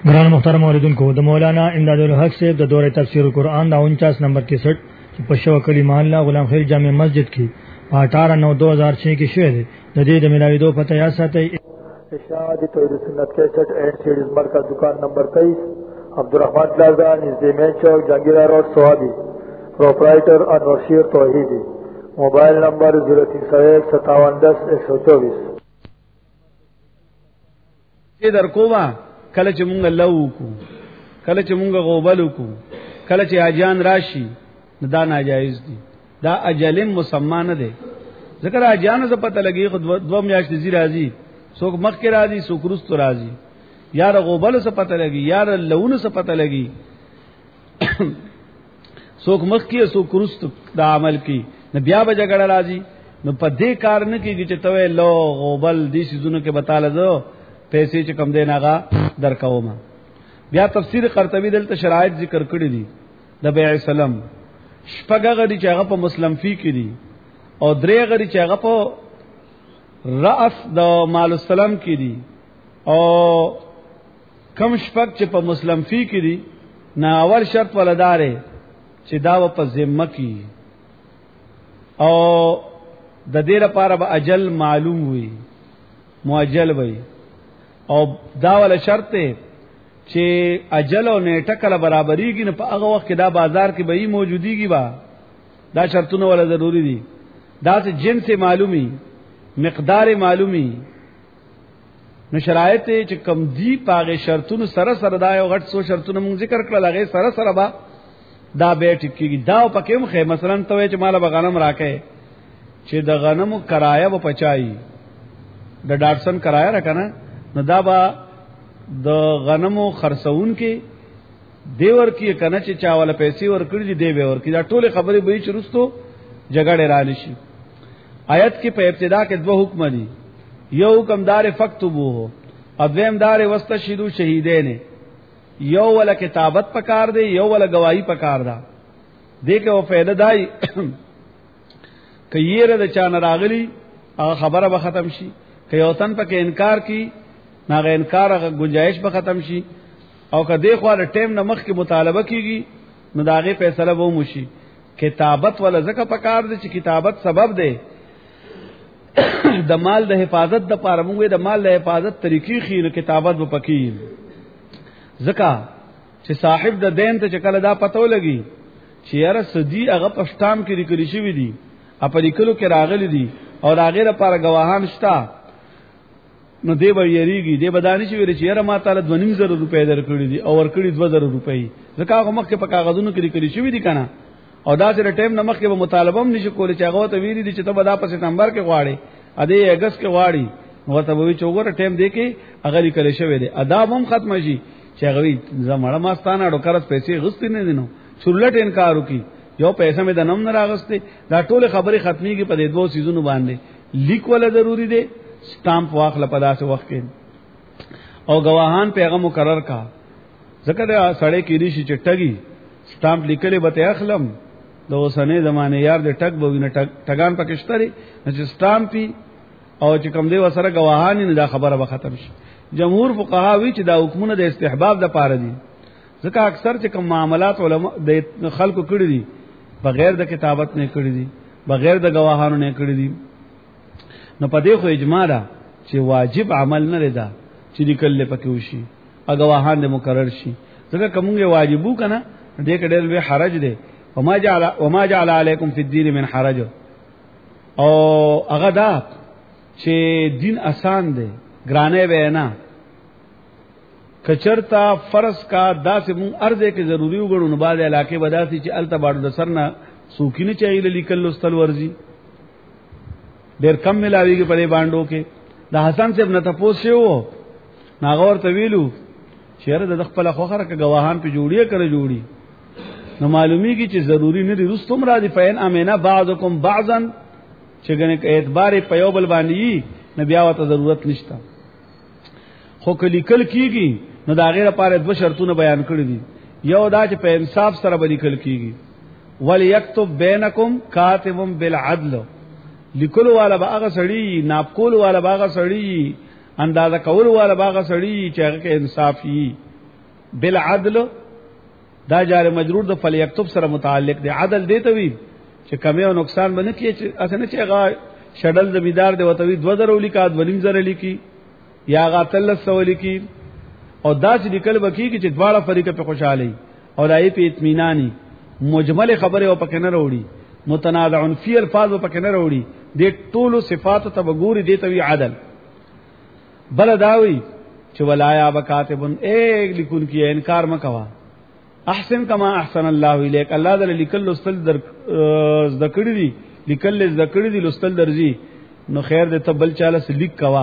گران محترم اوریدن کو د مولانا امداد الحق صاحب د دورہ تفسیر قرآن دا 49 نمبر 61 په شو کلی محله غلام خیر جامع مسجد کې 18/9/2006 کې شوه دی د دې د ملاوي دو پته یا ساتي اشاعت توحید سنت 61 اینڈ سیریز مرکز دکان نمبر 23 عبدالرحمن پلازا نزد مین چوک جہانگیرہ روڈ سوابی پروپرائٹر انور شیر توحیدی موبائل نمبر 03015710 124 در کوما کله چې مونږ لوکو کله چې مونږ غوبلوکو کله چې اجان راشي دا ناجایز دي دا اجل مسمى نه دي ذکر اجان ز پته لګي خود دو میاشتې زی راځي څوک مخ کې راځي څوک رستو راځي یار غوبل څه پته لګي یار لون څه پته لګي څوک مخ کې څوک رستو دا عمل کی نه بیا به جګړه راځي نو په دې کار نه کیږي چې توې لو غوبل دي سيزونو کې بتاله زو پیسې چې کم دین هغه درکوما بیا تفسیر قرطبی دلته شرایط ذکر کړی دي د بیع سلام شپږه غړي چې هغه په مسلم فی کې دي او درې غړي چې هغه په راس د مال السلام کې دي او کم شپږ چې په مسلم فی کې دي نه اول شرط ولدارې چې دا په ذمه کې او د دې لپاره به اجل معلوم وي مؤجل وي او دا ول شرط ته چې اجل او نیټه کله برابرېږي نه په هغه وخت کې دا بازار کې به یې موجوديږي با دا شرطونه ول ضروری دي دا چې جنس معلومي مقدار معلومي نو شرایط چې کم دی پاغه شرطونو سره سره دا یو غټ سو شرطونه مونږ ذکر کړل هغه سره سره با دا به ټکیږي دا پکې مخه مثلا ته چې مال به غنم راکې چې د غنمو کرایه به پچای د ډاټسن کرایه راکنه نو دا با د غنمو خرڅون کې دیور کې کنه چې چاواله پیسې ورکړي دي دی به ورکړي دا ټوله خبرې به چې رستو جګړه را لشي آیت کې په ابتدا کې دوه حکم دي یو حکم دار فکتبو اذیم دار واستشهدو شهیدین یو ولا کتابت پکار دی یو ولا گواہی پکار دا دیکھو فائدہ دای کایره د چا نه راغلی خبره به ختم شي کایو تن پکې انکار کی ناغه انکار گنجائش به ختم شي او کدی خو له ټیم نه مخ کې مطالبه کیږي نو داغه فیصله وو مشي کتابت ولا زکه پکار دي چې کتابت سبب دی د مال د حفاظت د پاره موږ د مال د حفاظت طریقې خیر کتابت و پکې زکه چې صاحب د دین ته چکل دا پتو لګي چې یاره سدي هغه پښتام کې لیکل شوی دي په لیکلو کې راغلي دي او هغه لپاره گواهان شته نو دی به یریږي دی به دانش ویل چې یاره ما تعالی 2.5 روپے درکړي دي او ورکړي 2000 روپے ځکه هغه مخکې په کاغذونو کې لیکل شوی دي کنه او دا چې ټیم نه مخکې به مطالبه هم نشي کولای چې هغه ته ویلي دي چې ته به دا په سپتمبر کې غواړي ا دې اگست کې غواړي نو ته به چوغره ټیم دی کې هغه لیکل شوی دی ادب هم ختم شي چې هغه زمړه ماستانه ډوکرس پیسې غوستې نه دینو چورلټ انکار وکي یو پیسې مې د نوم نه راغسته دا ټول خبرې ختميږي په دې دوه سيزونو باندې لیک ولا ضروری دی سٹامپ واخل پداسه وخت کې او گواهان پیغام مقرر کا ذکر سړی کې ریشي چټګي سٹامپ لیکلې به ته اخلم د اوسنه زمانه یار د ټګ بوینه ټګان پکشتري چې سٹامپ او چې کوم دی وسره گواهان نه دا خبره به ختم شي جمهور فقها وی چې دا حکمونه د استحباب د پاره دي ځکه اکثر چې کوم معاملات علما د خلکو کړی دي بغیر د کتابت نه کړی دي بغیر د گواهانو نه کړی دي نو پدې خو اجماع ده چې واجب عمل نه لري دا چې لیکل پکې وشي اګواهان دې مقرر شي ځکه کومه واجبو کنه دې کډل به حرج ده وما جعل علیکم فی الدین من حرج او هغه دا چې دین آسان دی ګرانه به نه کچرتا فرض کا داسې مون ارزه کې ضروری وګڼو نو بعد علاقې بداسي چې الته باندې د سرنا سوکینه چایله لیکل لستل ورزي ډیر کم ملاویږي په دې باندې کې د حسن صاحب نه تاسو شو ناغور طویلو شهر د خپل خوخره کې گواهان په جوړیه کړ جوړی نو معلومیږي چې ضروری نه دي رستم را دي فین امنه بعضکم بعضا چې ګنه اعتبار په یو بل باندې نبي اوته ضرورت نشته خو کلی کل کیږي نو دا غیر لپاره دوه شرطونه بیان کړی دي یو دا چې په انصاف سره باندې کل کیږي وليكتب بینکم کاتب بالعدل لیکلو والا باغه سړی ناپ کول والا باغه سړی اندازه کول والا باغه سړی چې هغه کې انصاف وي بالعدل دا جار مجرور د فلیکتب سره متعلق دی. عدل دی ته وی چې کمی او نقصان باندې کی چې اسنه چې هغه شډل زمیدار دی وته وی 2000 لیکا 2.5 لیکي یا هغه 300 لیکي او دا چې لیکل وکي چې دواړه فریق په خوشالي او دای په اطمینانی مجمل خبره او پکې نه وروړي متنازع فی الفاظ او پکې نه وروړي د ټولو صفات ته وګوري دی ته وی عدل. بل داوی چې ولایا بکاتبن ایک لیکون کی انکار مکوا احسن کما احسن الله الیک الله دل لیکل لستل در ذکر دی لیکل ذکر دی لستل درځي نو خیر دې تبل چاله لیک کوا.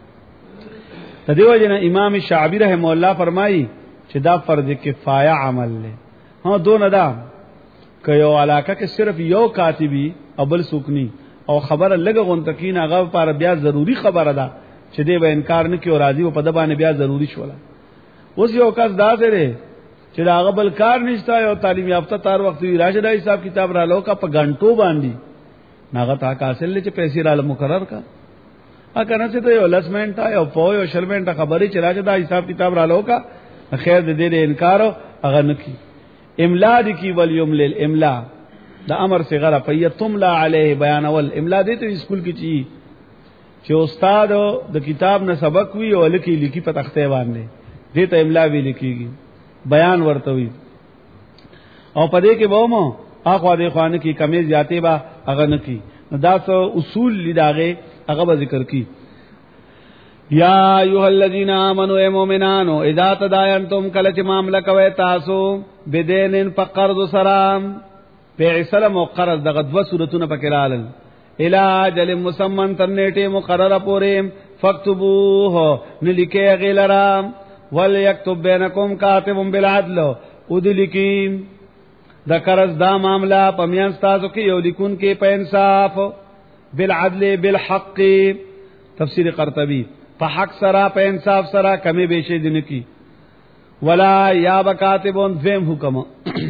تدیو جن امام شعبی رحم الله فرمایي چې دا فرض کفایه عمل له ها دون ادا کيو علاقه کې صرف یو کاتبی ابل سوکنی او خبره لګه غون تکین هغه پر بیا ضروری خبره ده چې دې به انکار نه کوي راضي او په دبانې بیا ضروری شولا. اوس یو کس دا سره چې دا غبل کار نشتا یو تعلیم یافته تار وخت وی راشد حساب کتاب را لوکا په غنټو باندې ناغه تا حاصل چې پیسې را مقرر کا اکنه څه ته یو لسمنټا یو پو یو شرمنټا خبري چې راشد حساب کتاب را لوکا خیر دې انکار هغه نکی. املا دې کی ول یمل الاملا دا امر صغرا فیتم لا علیه بیان ول املا دې ته اسکول کې چی چې استاد د کتاب نه سبق وی او لیکي په تخته باندې دې ته املا وی لیکيږي بیان ورته وی او پدې کې وومو اخوا دې خوانه کې کمی زیاتې با هغه نکی. دا څو اصول لیداغه هغه به ذکر کی. یا ایها الذین آمنوا ای مومنانو اذا تداینتم کله چې معاملہ کوي تاسو بدین فقرض سلام په سلام او قرض دغه دو صورتونه پکې رالل الی اجل مسمن تنیټه مقرره پورې فاکتبوه نلیکه غیلرا وليكتب بینکم کاتب بالعدل ودلکیم دا قرض دا معاملہ پمیان تاسو کې یو لیکون کې په انصاف بالعدل بالحق تفسیر قرطبی په حق سره په انصاف سره کمی بیشی دین کی ولا یا بکاتبون ذم حکم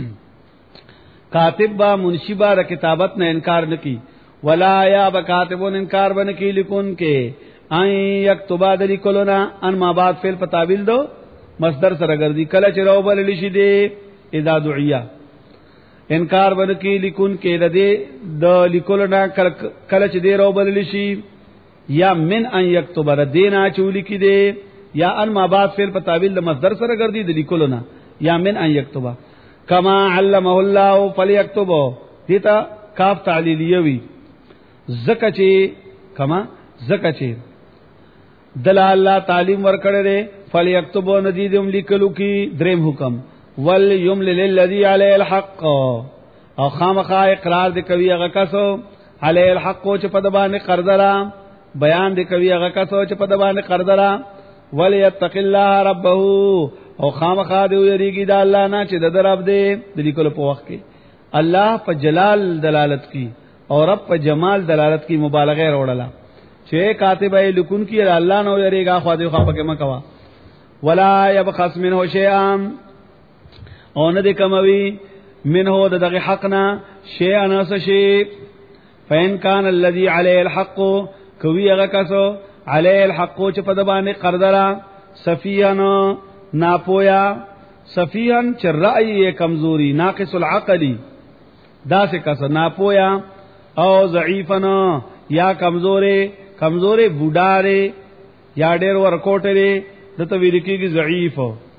کاتب با منشی با د کتابت نه انکار نکی ولا یا بکاتبون انکار بن کی لیکون کې ای یکتبا د لیکلونا ان ما بعد فعل په تعویل دو مصدر سره ګرځي کله چې رو بل لشي دی اذا دعیا انکار بن کی لیکون کې د لیکلونا کله چې دی رو بل لشي یا من ان یکتب ردینا چولی کی دے یا ان ما بعد فعل په تعویل د مصدر سره ګرځي د لیکلونا یا من ان یکتب کما علمه الله فلیکتب دیتا کاف تعلیلیه وی زکه چې کما زکه چې دل الله تعلیم ورکړه دے فلیکتب ندیدم لیکلو کی دریم حکم ول یمل للذی علی الحق او خامخا اقرار دی کوي هغه کسو علی الحق چې په دبانې قرضرا بیان دی کوي هغه کسو چې په دبانې قرضرا وليتق الله ربه او خامخا دی یریږي د الله نه چې د رب دی د لیکلو په وخت کې الله په جلال دلالت کی او رب په جمال دلالت کی مبالغه وروړه چې کاتب ای لیکون کی الله نو یریږي خو دې خو پکې مکوا ولا يبخس منه شيئا او نه دې کموي منه دغه حقنا شيئا نس شيء فإن كان الذي عليه الحق کوي هغه کسو عليه الحق چې په دبانې قرضرا سفيهن ناپویا سفيهن چې رأي کمزوري ناقص العقل دا څه کس ناپویا او ضعيفن یا کمزوري بوډاره یا ډېر ورکوټره دته ویل کېږي ضعیف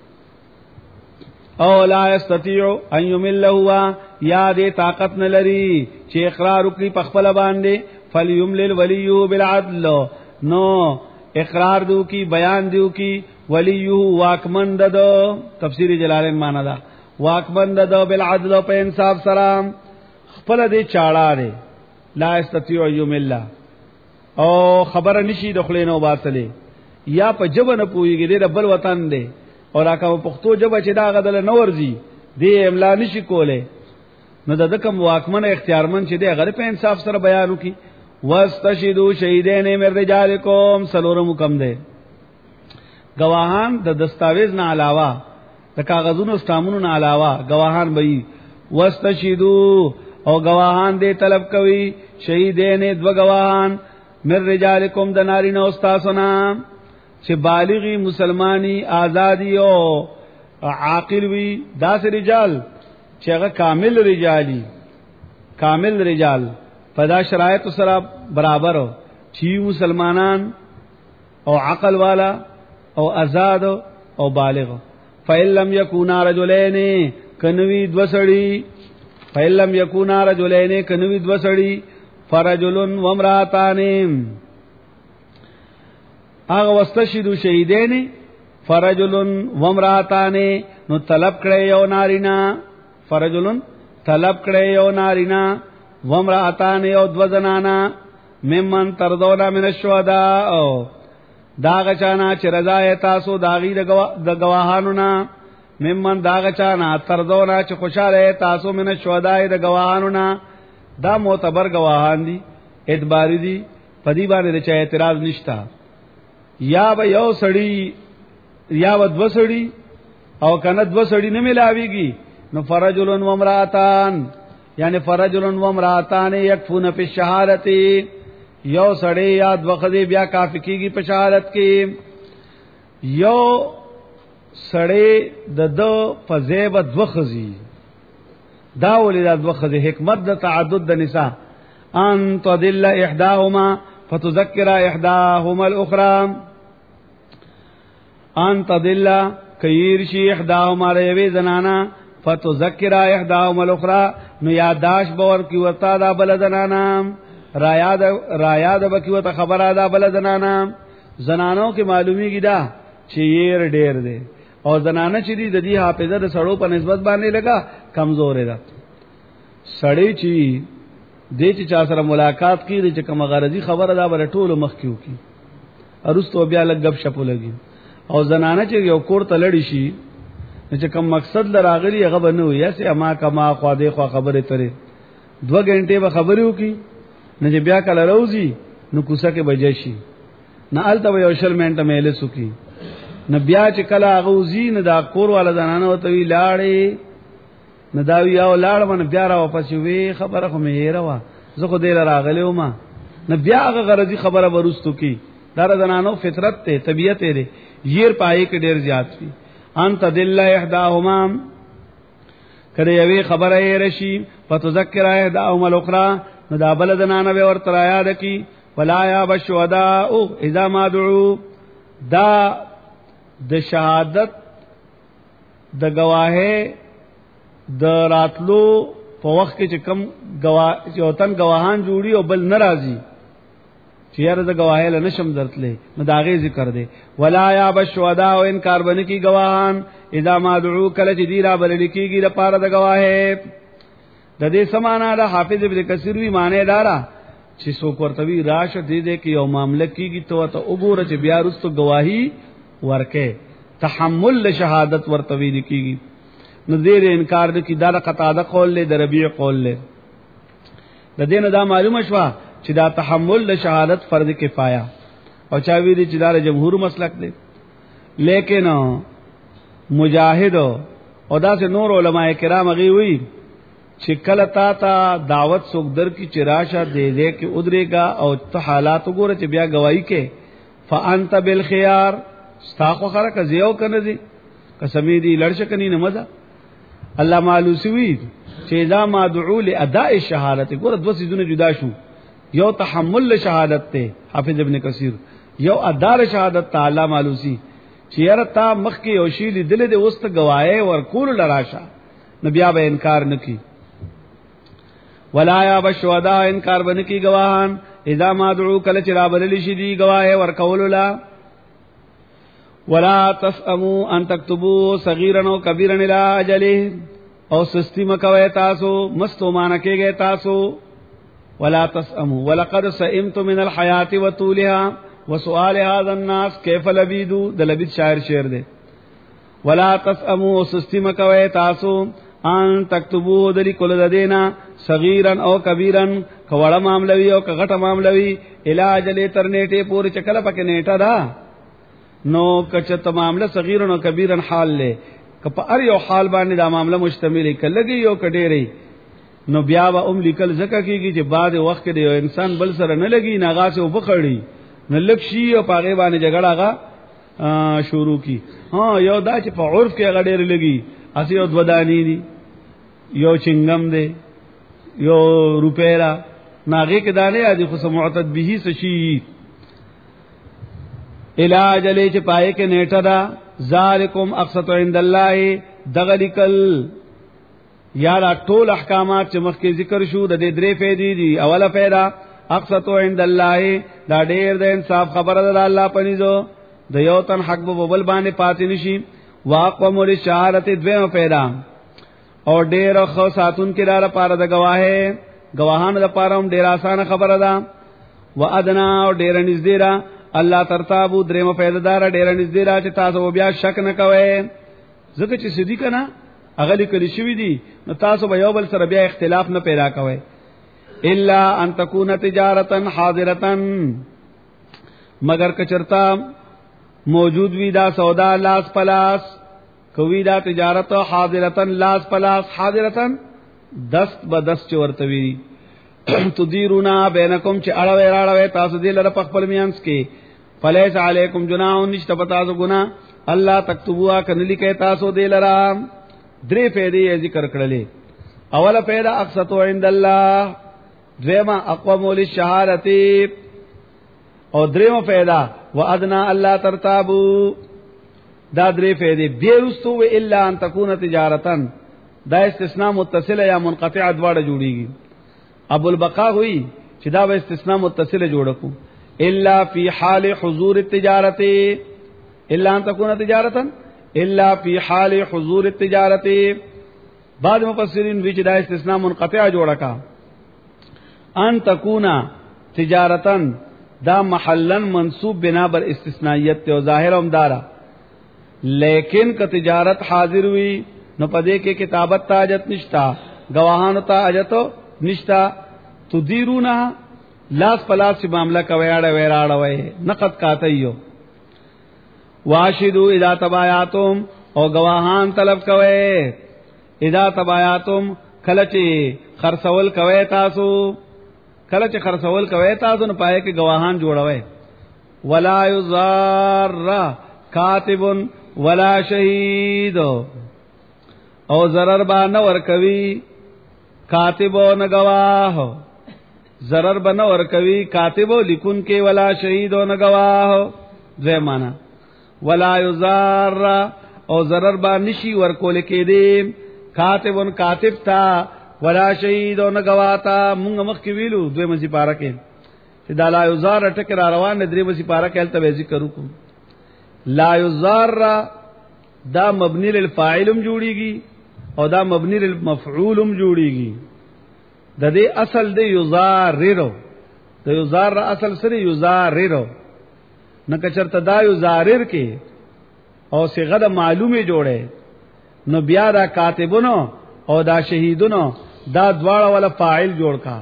او لا یستطيع ان یمل هو یا دې طاقت نه لري چې اقرار وکړي په خپل باندې فلیملل ولیه بالعدل نو اقرار دیو کی بیان دیو کی ولیه واکمند دو تفسیر جلالین معنا دا واکمند دو بالعدل په انصاف سلام خپل دې چاړه دې لا یستطيع یمل او خبر نشي دخلینو باسلې یا په جبه نه پويږي د بل وطن دی او راکه پښتو جبه چې دا غدل نه ورځي دی املا نشي کوله نو د کوم واکمن اختیارمن چې دی غره په انصاف سره بیان وکي واستشهدوا شهیدین من رجالکم سلورم کم دی گواهان د دستاویز نه علاوه د کاغذونو سټامونو نه علاوه گواهان به واستشهدوا او گواهان دې طلب کوي شهیدین دو گواهان من رجالکم د نارینه او استاسنا چې بالغی مسلمانی آزادی او عاقل وی داس رجال چې هغه کامل رجال پدا شرایط سره برابر چې مسلمانان او عقل والا او آزاد او بالغ. فإن لم يكونا رجلين کنوی دو سړي فرجل وامراتان هغه واستشهدوا شهیدین فرجل وامراتان نو طلب کړي یو نارینا فرجل طلب کړي یو نارینا وامراتان یو دو زنانا ممن ترضون من الشهداء داغ چانا چې رضا تاسو داغي د گواهانو نا ممن داغ چانا ترضون چې خوشاله تاسو من الشهداء د گواهانو نا دا معتبر گواهان دي اعتباری دي پدی باندې چې اعتراض نشتا یا به یو سړی یا و دو سړی او کنه دو سړی نه ملاويږي نو فرجلن و امراتان یعنی فرجلن و امراتان یکفون فی الشهادت یو سړی یا دو خدي بیا کافی کیږي په شهادت کې یو سړی د دو فزیب دو خزي دا ولید دو خزي حکمت د تعدد د نساء ان تضل احداهما فتذكر احداهما الاخرى ان تضل کیر شی احداهما روی زنانا فتذكر احداهما الاخرى نو یاداش باور کی ورتا دا بل زنانا رایاد بکی وتا خبره دا بل زنانو کې معلومی گیدا چې یې ډېر دی او زنانه چې دی د دې حافظه د سړو په نسبت باندې لگا کمزور ده. سړی چې دې چې چا سره ملاقات کړي چې کوم غرضی خبره دا بل ټولو مخ کیو کی ارستو بیا لګ غب شپو لګي او زنانه چې یو کور ته لړی شي چې کوم مقصد لراغلی هغه بنو یا سه ما کما خوا دې خوا خبره ترې 2 غنټه به خبرو کی نه بیا کله روزي نو کوسه کې بجې شي نه الته یو شل منټه مېله سکی نه بیا چې کله غوزي نه دا کور والا زنانه وته وی لاړې نه دا یو لاړ باندې بیا را واپس وی خبره خو مې هېروا زه خو دې راغلی وم نه بیا هغه غرضی خبره ورستو کی دا زنانو فطرت ته طبيعت ته ير پای کې ډېر زیات وي انت دل احداهما کړه یوې خبره یې رشي فتذكر احداهما الاخرى نو دا بل زنانه به ورته یاد کی ولا یا بشهداء اذا ما دعوا دا د شهادت د گواهه د راتلو په وخت کې چې کم گواه چوتن گواهان جوړي او بل ناراضي چې یاره د گواهه له نشم درتلې نو دا غي ذکر دی ولا یا بشهداء او انکار باندې کی گواهان اذا ما دعوا کله چې دی را بل لیکيږي د پاره د گواهه د دې سمانا د حافظ ابن کثیر وی معنی دارا چې څوک ورته وی راشه دې دې کې یو معاملې کیږي ته وګوره چې بیا رستو گواہی ورکه تحمل شهادت ورته وی کیږي نو دې انکار د کی دا قطاده قول له د ربيع قول له د دې نه دا معلومه شوه چې دا تحمل شهادت فرض کفایه او چا وی دي چې دا جمهور مسلک دی لیکن مجاهد او دا سے نور علماء کرام غي وی چې کله تا دعوت څوک در کی چراشه دے دے کې ادرېګا او ته حالات وګوره چې بیا گواہی کې فانت بالخيار استاخو خره کزیو کنه دي قسمی دي لړشه کني نه مزه الله معلوسوی چې اذا ما دعو لاداء الشهادت ګوره دوه سيزونه جدا شو یو تحمل شهادت ته حافظ ابن کثیر یو ادار شهادت تعالی معلوسی چې یاره تا مخ کې یو شی لیدل دي اوست گواهه ور کول لراشه نبي به انکار نکي ولا یا بشهداء انکار بن کی گواهان اذا ما دعو کل چرا بدل شي دي گواهه ور کول لا ولا تسمو ان تكتبوا صغيرا او كبيرا الى اجله او سستی مکوي تاسو مستو مان کېږي تاسو ولا تسمو ولقد سئمت من الحياه وطولها وسؤال هذا الناس كيف لبيدوا د لبید شاعر شعر دی ولا تسمو سستی مکوي تاسو ان تكتبوا دلی کول ددینا صغيرا او كبيرا کوړه معاملوي او کغټه معاملوي علاج له ترنيټه پوری چکل پکې نیټه دا نو کچته معاملہ صغيرا او كبيرا حال له کپ ار یو حال باندې دا معاملہ مشتمل کلهږي یو کډېری نو بیا به لیکل زکه کیږي چې بعد وخت کې یو انسان بل سره نه لګي ناغاسه وبخړي نه لکشي او پاغه باندې جګړه شروع کی. یو دا چې په عرف کې غډېر لګي اسی یو ودانی دي یو چنگم دی یو روپیرا ناغه کې دانه دي خو معتد به سشي علاج له چې پای کې نیټه دا ذالکم اقسط عند الله دغلکل یا لا ټول احکامات چې مخکې ذکر شو د دې درې فائدې دي. اوله فائدہ اقسط عند الله دا ډېر د انصاف خبره ده الله پنيزو د یو تن حق په بل باندې پاتې نشي. واقوم للشهادت دویمه فائدہ او ډېر خو ساتون کې را پاره د گواهه گواهان د پاره هم ډېر آسان خبره ده. وادنا او ډېر نږدې را الله ترتابو درېمه فائدہ دار ډېر نږدې را چې تاسو بیا شک نه کوئ ځکه چې سدي کنه اغلی کلی شوی دی نو تاسو به یو بل سره بیا اختلاف نه پیدا کوئ. الا ان تکون تجارتا حاضرتا مگر کچرتا موجود وی دا سودا لاس پلاس کوي دا تجارت حاضرتا لاس پلاس حاضرتا دست بدست چورتوی تدیرونا بینکم چې اړوي راړوي تاسو دې لره په خپل میانس کې فلیس علیکم جناح نشته پتا سو ګنا الله تکتبوا کنه لیکه تاسو دې لره. درې فائدې ذکر کړلې. اوله فائدہ اقسط عند الله دویمه اقوم للشهادت او دریمه فائدہ وادنا الله ترتابو دا درې فائدې بیرستو الا ان تكون تجارتا دا استثناء متصله یا منقطعه دواړه جوړیږي. ابو البقاء ہوئی چې دا به استثناء متصله جوړ کو الا فی حال حضور التجارت الا ان تكون تجارتا الا فی حال حضور التجارت. بعض مفسرین وی چې دا استثناء منقطع جوړه کا ان تكون تجارتا دا محلا منصوب بنا بر استثنائیت او ظاهر هم دارا لیکن ک تجارت حاضر وی نو پدې کې کتابت تاجت نشتا گواهان ته اجتو نشتا تدیرونا لاس پلاس چې معاملہ کوي اړه وراړه وای نقد کاتایو. واشهدوا اذا تبایاتم او گواهان طلب کوي اذا تبایاتم کله چې خرڅول کوي تاسو کله چې خرڅول کوي تاسو نه پای کې گواهان جوړوي. ولا یضار کاتب ولا شهید او zarar با نه ور کوي کاتب او نه گواه zarar با نه ور کوي کاتب لیکون کې ولا شهید او نه گواه ځای معنا ولا یضار او zarar با نشي ور کول کې دي کاتبون کاتب تا ولا شهید او نه گواتا مونږ مخ کې ویلو دوی مزي پارا کې چې دا لا یضار ټکر روان نه درې مزي پارا کې الته ذکر وکړو. لا یضار دا مبنی للفاعلم جوړیږي او دا مبنی للمفعولم جوړیږي. د دې اصل د یضاررو د یضار اصل سره یضاررو نو کچرته دا یضارر کې او صيغه د معلومه جوړه نو بیا دا کاتبونو او دا شهیدونو دا دواړه ولا فاعل جوړ کا.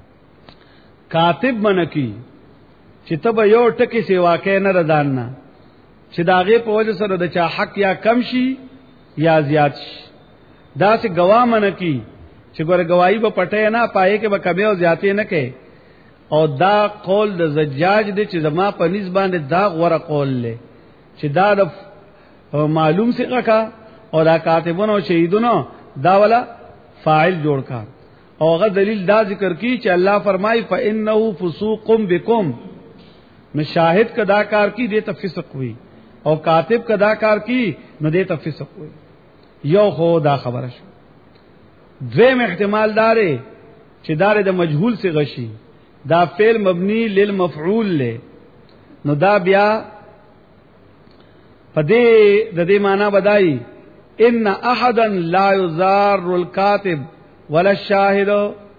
کاتب منکی چې تب یو ټکی سیوا کې نه ردان نه چې داغه په وجه سره د چا حق یا کم شي یا زیات شي. دا سه گواه منکی چې ګور گواہی په پټه نه پائے کې به کمی او زیاتې نه کې. او دا قول د زجاج دی چې زما په نسبت دا غوړه قول له چې دا د معلوم څنګه کا او دا کاتبونو او شهیدونو دا ولا فاعل جوړ کا. او هغه دلیل دا ذکر کی چې الله فرمای فانه فسوق بكم نو شاهد کدا کار کی دې تفسق وی او کاتب کدا کار کی نو دې تفسق وی. یو خو دا خبره شو. دویم احتمال داره چې داره د مجهول سے غشي دا فعل مبنی للمفعول له نو دا بیا پدې د دې معنی بدای ان احدا لا یضار الكاتب ولا الشاهد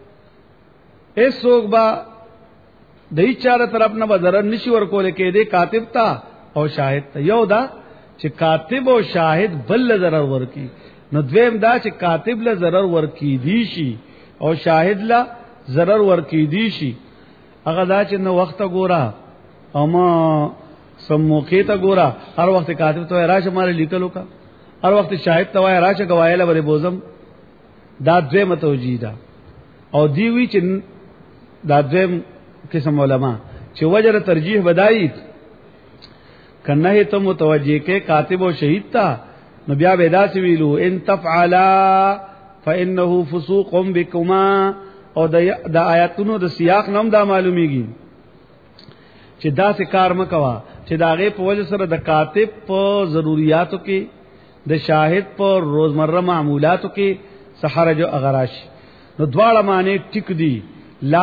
ایسوک با دای چاره طرف نه بدر نشي ور کول کې دې کاتب تا او شاهد تا. یو دا چې کاتب او شاهد بل ضرر ورکی نو دویم دا چې کاتب له ضرر ورکی دی شي او شاهد له ضرر ورکی دی شي. هغه دا چې نو وخت ګورا او ما سموخه ته ګورا هر وخت کاتب ته راشه مال لیکلو کا هر وخت شاهد ته وای راشه گواهی لري بوزم دا دویمه توجیه ده. او دی وی چې دا دویم قسم علما چې وجره ترجیح بدایي کنه ته متوجه کې کاتب او شهید تا نو بیا ودا سی ویلو ان تفعلا فانه فسوق بكما او د آیاتونو د سیاق نوم دا معلومیږي چې دا څه کار مکوا چې دا غي په وجه سره د کاتب په ضرورتو کې د شاهد په روزمره معمولاتو کې سحرج او اغراش نو دواړه معنی ټیک دي لا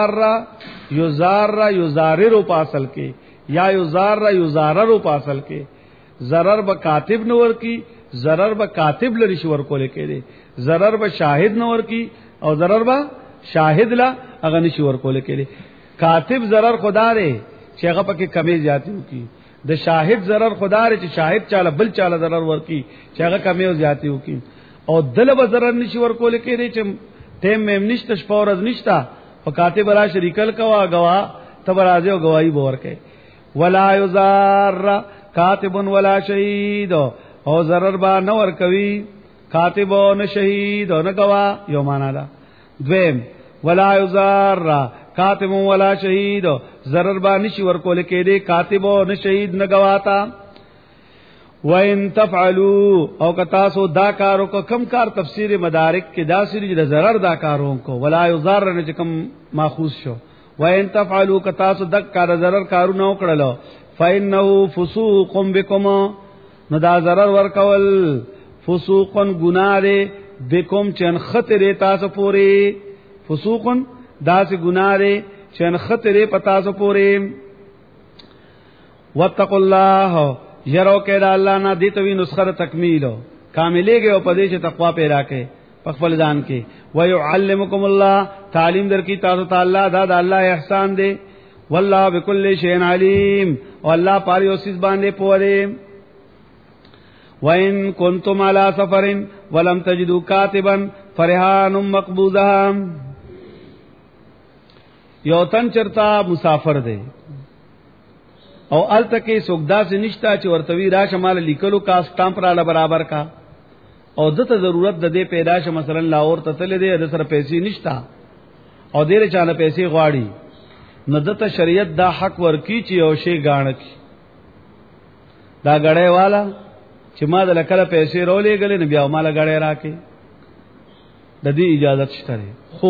یزارر په اصل کې یا یزارر په اصل کې ضرر به کاتب نور کی ضرر به کاتب لري شور کول کې دي ضرر به شاهد نور کی او ضرر به شاهد لا هغه نشي ور کول کې دي کاتب ضرر خدا دی چې هغه پکې کمی زیاتی وکي د شاهد ضرر خدا دی چې شاهد چاله بل چاله ضرر ورکی چې هغه کمی او زیاتی وکي او دل به ضرر نشي ور کول کې دي چې ټیم مم نشته شپه ورځ نشته او کاتب را شریکل کوا غوا تبرازه او گواہی بور کې ولا یزار کاتب ولا شهید او ضرر با نور کوي کاتب او نه شهید او نه گوا یو معنا ده دویم ولا یزار کاتب ولا شهید ضرر با نشي ور کول کې دي کاتب او نه شهید نه گواتا وان تفعلوا او کتا سو دا کارو کو کم کار تفسیر مدارک کې دا سری د ضرر دا کارو کو ولا یزار نه کم ماخوذ شو وان تفعلوا کتا سو دک کار ضرر کارو نو کړلو فانه فسوق بكم نو دا ضرر ور کول فسوقن گناہ دے بكم چن خطر تاسو پوری فسوقن دا سے گناہ دے چن خطر پتا سو پوری واتقوا الله یرو کې دا الله نه دي توی نسخه تکمیل کاملېږي او پدې چې تقوا پیدا کې خپل ځان کې ويعلمکم الله تعلیم درکې تاسو تعالی دا د الله احسان دی والله بكل شيء علیم او الله پاره اوسې باندې پوره وَإِن كُنتُمْ عَلَى سَفَرٍ وَلَمْ تَجِدُوا كَاتِبًا فَرِهَانٌ مَقْبُوضَةٌ یو تن چرتا مسافر دی او التکه سوګدا سے نشتا چې ورتوی را شمال لیکلو کا سٹامپ را برابر کا او دته ضرورت د دې پیداش مثلا لاور ته تل دی د سره پیسې نشتا او ډېر چانه پیسې غواړي نو دته شریعت دا حق ورکی چې یو شی غاڼک دا غړې والا چې ما د لکله پیسې رولې غلې نه بیا مال غړې راکې د دې اجازه شته خو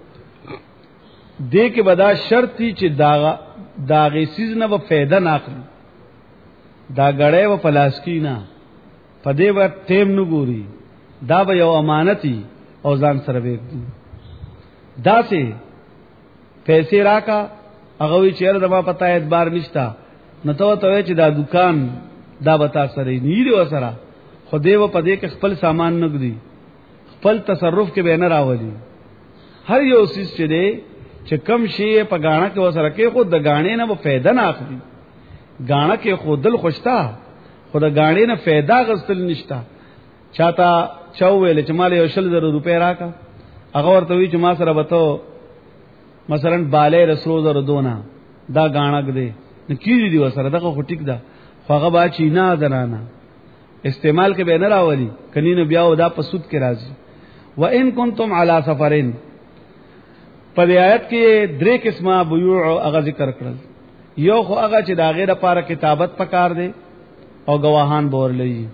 دې کې بدا شرط چې دا غیسیز نه به فایده ناخلي دا غړې و پلاسکی نه پدې و ټیم نه ګوري دا به یو امانتي او ځان سره وېږي دا سه پیسې راکا هغه وی چیرې د ما پتا اعتبار نشتا نو ته چې دا دکان دا بتا سره نیری وسره خدای و پدې کې خپل سامان نګدي خپل تصرف کې به نه راولي هر یو سیس چې دی چې کم شی په غاڼه کې وسره کې خود د غاڼې نه به فایده نه اخلي غاڼه کې خود دل خوشتا خود غاڼې نه فایده غستل نشتا چاته چاوېل چې مال یو 100,000 روپے راکا هغه ورته وی چې ما سره وته مثلا بالې رسول زر دونه دا غاڼک دی نکیږي دی وسره دغه خټیک دا خواغه با چینا درانه استعمال کې به نه راولي کني نو بیا ودا په سود کې راځي و ان کنتم علی سفرین په آیات کې درې قسمه بیوع هغه ذکر کړل یو خو هغه چې دا غیر لپاره کتابت پکار دی او گواهان بور لې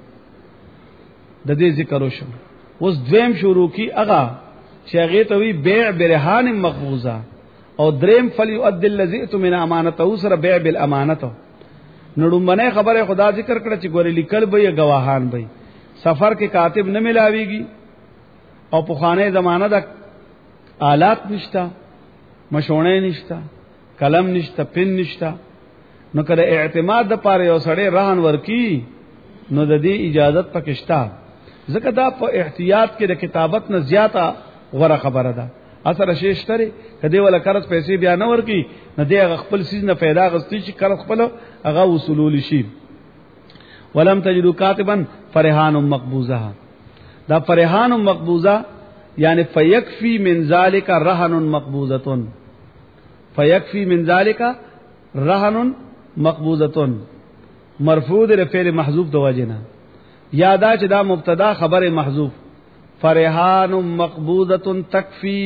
د دې ذکر وشو اوس دویم شروع کی هغه چې هغه ته وی بیع برهان مقبوضه او دریم فلیؤد الذی اتمن امانته سره بیع بالامانته نړومبنه خبره خدا ذکر کړ چې ګورې لیکل به یا گواهان به سفر کې کاتب نه ملاويږي او په خانه زمانہ د آلات نشتا مشونه نشتا قلم نشتا پن نشتا نو کله اعتماد د پاره یو سړی رهن ورکی نو د دې اجازت پکشتا ځکه دا په احتیاط کې د کتابت نه زیاته غوړه خبره ده اثر شیشتره کدی ولا قرض پیسې بیا نه ورکی نه دی خپل سیز نه پیدا غستی چې قرض خپل هغه وصولول شي ولم تجدوا کاتبا فرهان مقبوضه دا فرهان مقبوضه یعنی فیکفی من ذالک رهن مقبوضه فیکفی من ذالک رهن مقبوضه مرفوع د فعل محذوف د وجنه یادا چې دا مبتدا خبر محذوف فرهان مقبوضه تکفی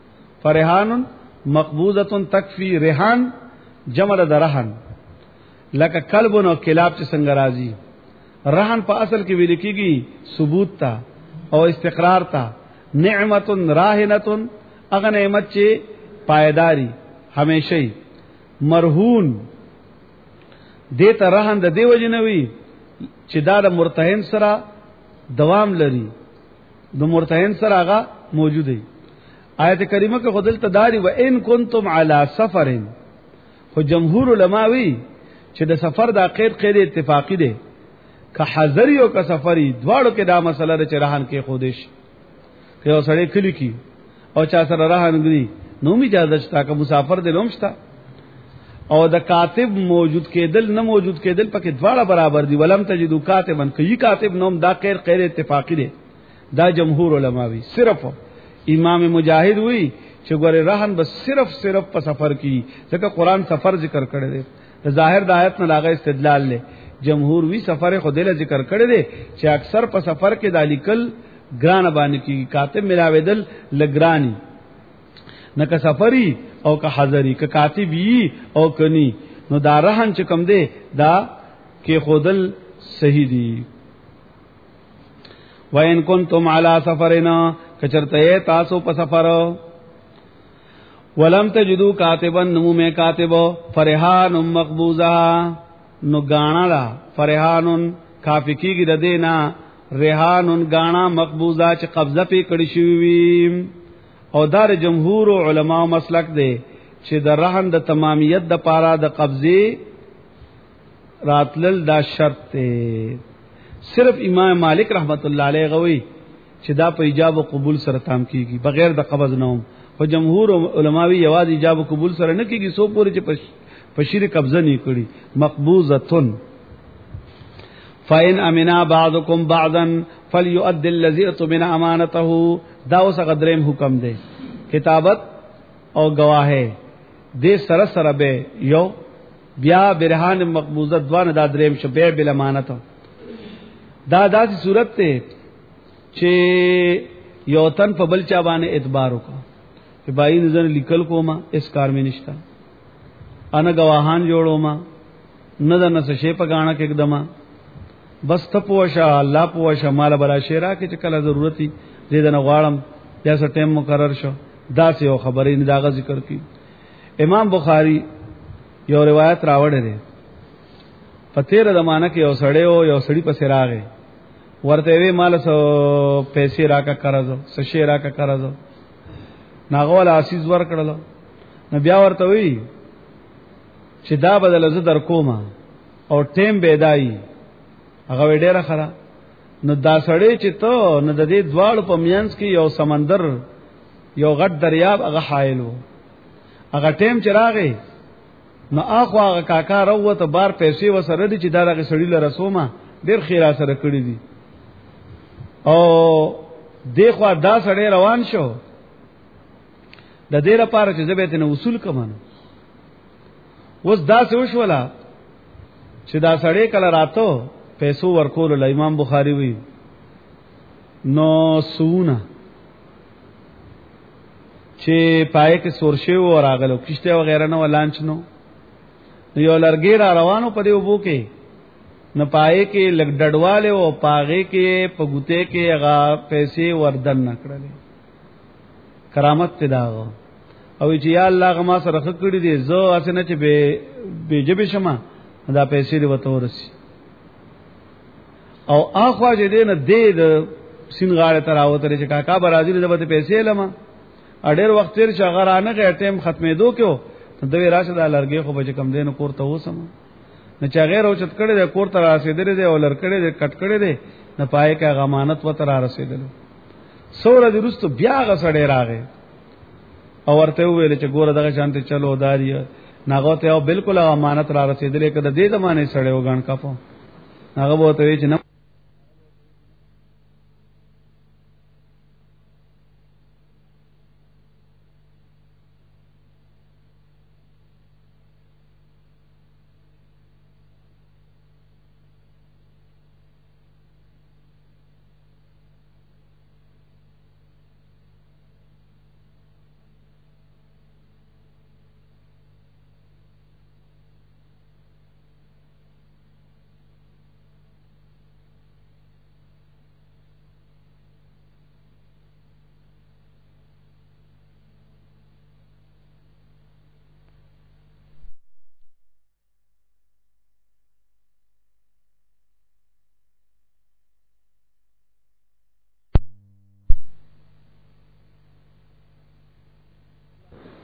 فرهان مقبوضه تکفی رهان جمع د رهن لکه کلب او کلاب چې څنګه راځي. رهن په اصل کې ویل کېږي ثبوت تا او استقرار تا. نعمت راهنه هغه نعمت چې پایداری همیشئ. مرهون دې ته رهن د دیو جنوي چې دا د مرتهن سره دوام لري، د مرتهن سره هغه موجود دی. آیت کریمه کې خدل تداری و ان کنتم علی سفر، خو جمهور علما وی چې د سفر دا قید اتفاقی دی، که حضری او که سفری دواړو کې دا مسله ده چې رهن کې خودش که یو سړی کلی کی او چا سره رهن غري نو می اجازه شته که مسافر دی لومشتا، او د کاتب موجود کېدل نه موجود کېدل پکې دواړه برابر دي. ولم تجدو کاتبن، کوي کاتب نوم دا غیر اتفاقی دی. دا جمهور علما وی. صرف امام مجاهد وی چې ګوره رهن بس صرف په سفر کې، ځکه قران سفر ذکر کړی دی. ظاهر د آیت نه لاغه استدلال له جمهور وی سفر خدای له ذکر کړی دی چې اکثر په سفر کې دالیکل ګران باندې کې کاتب ملاویدل لګرانی، نه که سفری او که حضری، که کاتب یی او کني، نو دا رهن چې کم دی دا کې خودل صحیح دی. وَإِن كُنتُمْ عَلَى سَفَرٍ، کچرته تاسو په سفر، ولم تجدوا کاتبا، نمو میں کاتب، فرحان مقبوضہ، نو گانا لا فرحان کافی کیږي د دینا، ریحان گانا مقبوضہ چې قبضه پی کړی شوی. او دار جمهور علماء مسلک دی چې د رهن د تمامیت د پارا د قبضه راتلل دا شرط دی. صرف امام مالک رحمت الله علیه غوی چې دا په ایجاب او قبول سره تام کیږي بغیر د قبض نوم، خو جمهور علماوی یواز ایجاب او قبول سره نه کیږي، سو پورې چې په شری قبضه نه کړي. مقبوضه فإن امنا بعضكم بعضا فليؤدي الذي اؤتمن امانته، دا اوس غدریم حکم دی. کتابت او گواهه دې سره سره به یو بیا برهان مقبوضه دوان دا دریم شو به بل امانت. دا داسې صورت ته چې یو تن په بل چا باندې اعتبار وکړه چې بای نظر لیکل کوما اس کار میں نشتا، انا گواهان جوړو ما نه د نس شی په غاڼه کې اقدما، بس ته پوښه الله پوښه مال بلا شیرا کې چې کله ضرورتي دې نه غواړم یا څه ټیم مقرر شو، دا څه یو خبرې نه دا ذکر کی. امام بخاری یو روایت راوړی دی، په تیر زمانہ کې یو سړی او یو سړی په سراغه ورته وی مال سو پیسې راکا قرضو سشي راکا قرضو، ناغول عزیز ور کړلو، نو بیا ورته وی چې دا بدل ز در کومه او ټیم بيدای هغه ډیره خره. نو دا سړی چې ته نو د دې دواړو په میانس کې یو سمندر یو غټ دریاب هغه حایلو، هغه ټیم چې راغی نو اخو هغه کاکا وروته بار پیسې وسره دي چې دا هغه سړی له رسومه ډیر خیره سره کړی دي، او دغه دا سړی روان شو د دې لپاره چې زبېت نه وصول کمنه. اوس دا څه وشولا چې دا سړی کله راتو پیسو ورکول له امام بخاری وی نو سونه چې پای کې سورشه و راغلو کشته وغیرہ نو لانچ نو یو لرګي را روانو په دې وبو کې نه پای کې لګ ډډواله او پاغه کې پګوته کې هغه پیسې وردن نکړلې. کرامت تداغو او چې یا الله غما سره خکړې دي زه اسنه چې به جبه شمه دا پیسې دی وته ورسي. او اخوا چې دې نه دې د سینغاړه تر اوتره چې کاکا برازیل دته پیسې لمه اډیر وخت تیر شغرانه کې ټیم ختمې دو کېو دوی راشه د لرګي خو به کم دین کوړته وسم نه چا غیر او چت کړي د کوړته راسیدلې دی او لړکړي د کټ کړي دی نه پای کې غمانت وته را رسیدل. سوره د رستو بیا غسړې راغې او ورته ویل چې ګوره دغه شانته چلو داری ناغه ته او بالکل امانت را رسیدلې کده دې زمانه سړې وګڼ کاپو هغه وته وی چې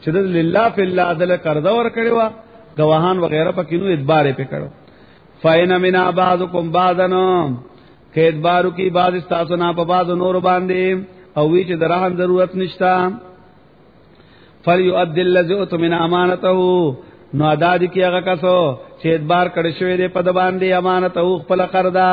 چې لله فی الله عدل قرض ور کړو گواهان وغیرہ پکې نو ادبار په کړو فین من بعضکم بعضن کې ادبارو کی بعض استاسو نه په بعض نور باندې او وی چې درهم ضرورت نشتا فلیؤدي الذی اؤتمن امانته نو ادا دي کی هغه کسو چې ادبار کړی شوی دی په د باندې امانت او خپل قرضا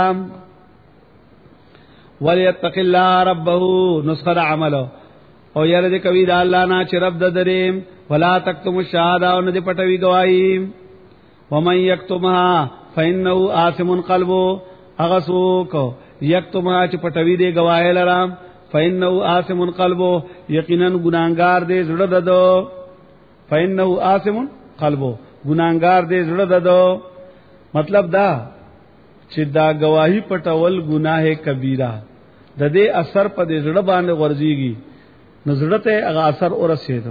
وليتق الله ربه نسخه عمله او یره دې کوي دا الله نه چې رب د دریم ولا تکتم الشهاده او نه دې پټوي گواہی ومن یکتمها فانه آثم قلبه اغسوک یکتمها چې پټوي دې گواہی لرام فانه آثم قلبه یقینا ګناګار دې زړه ددو فانه آثم قلبه ګناګار دې زړه ددو مطلب دا چې دا گواہی پټول گناه کبیره د دې اثر په دې زړه باندې ورځيږي نظرت هغه اثر ورسېدو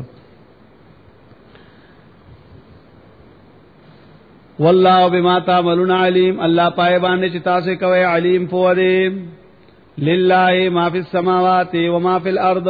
والله بما تعملون علیم الله پای باندې چې تاسو کوي علیم فوده لله ما فی السماوات و ما فی الارض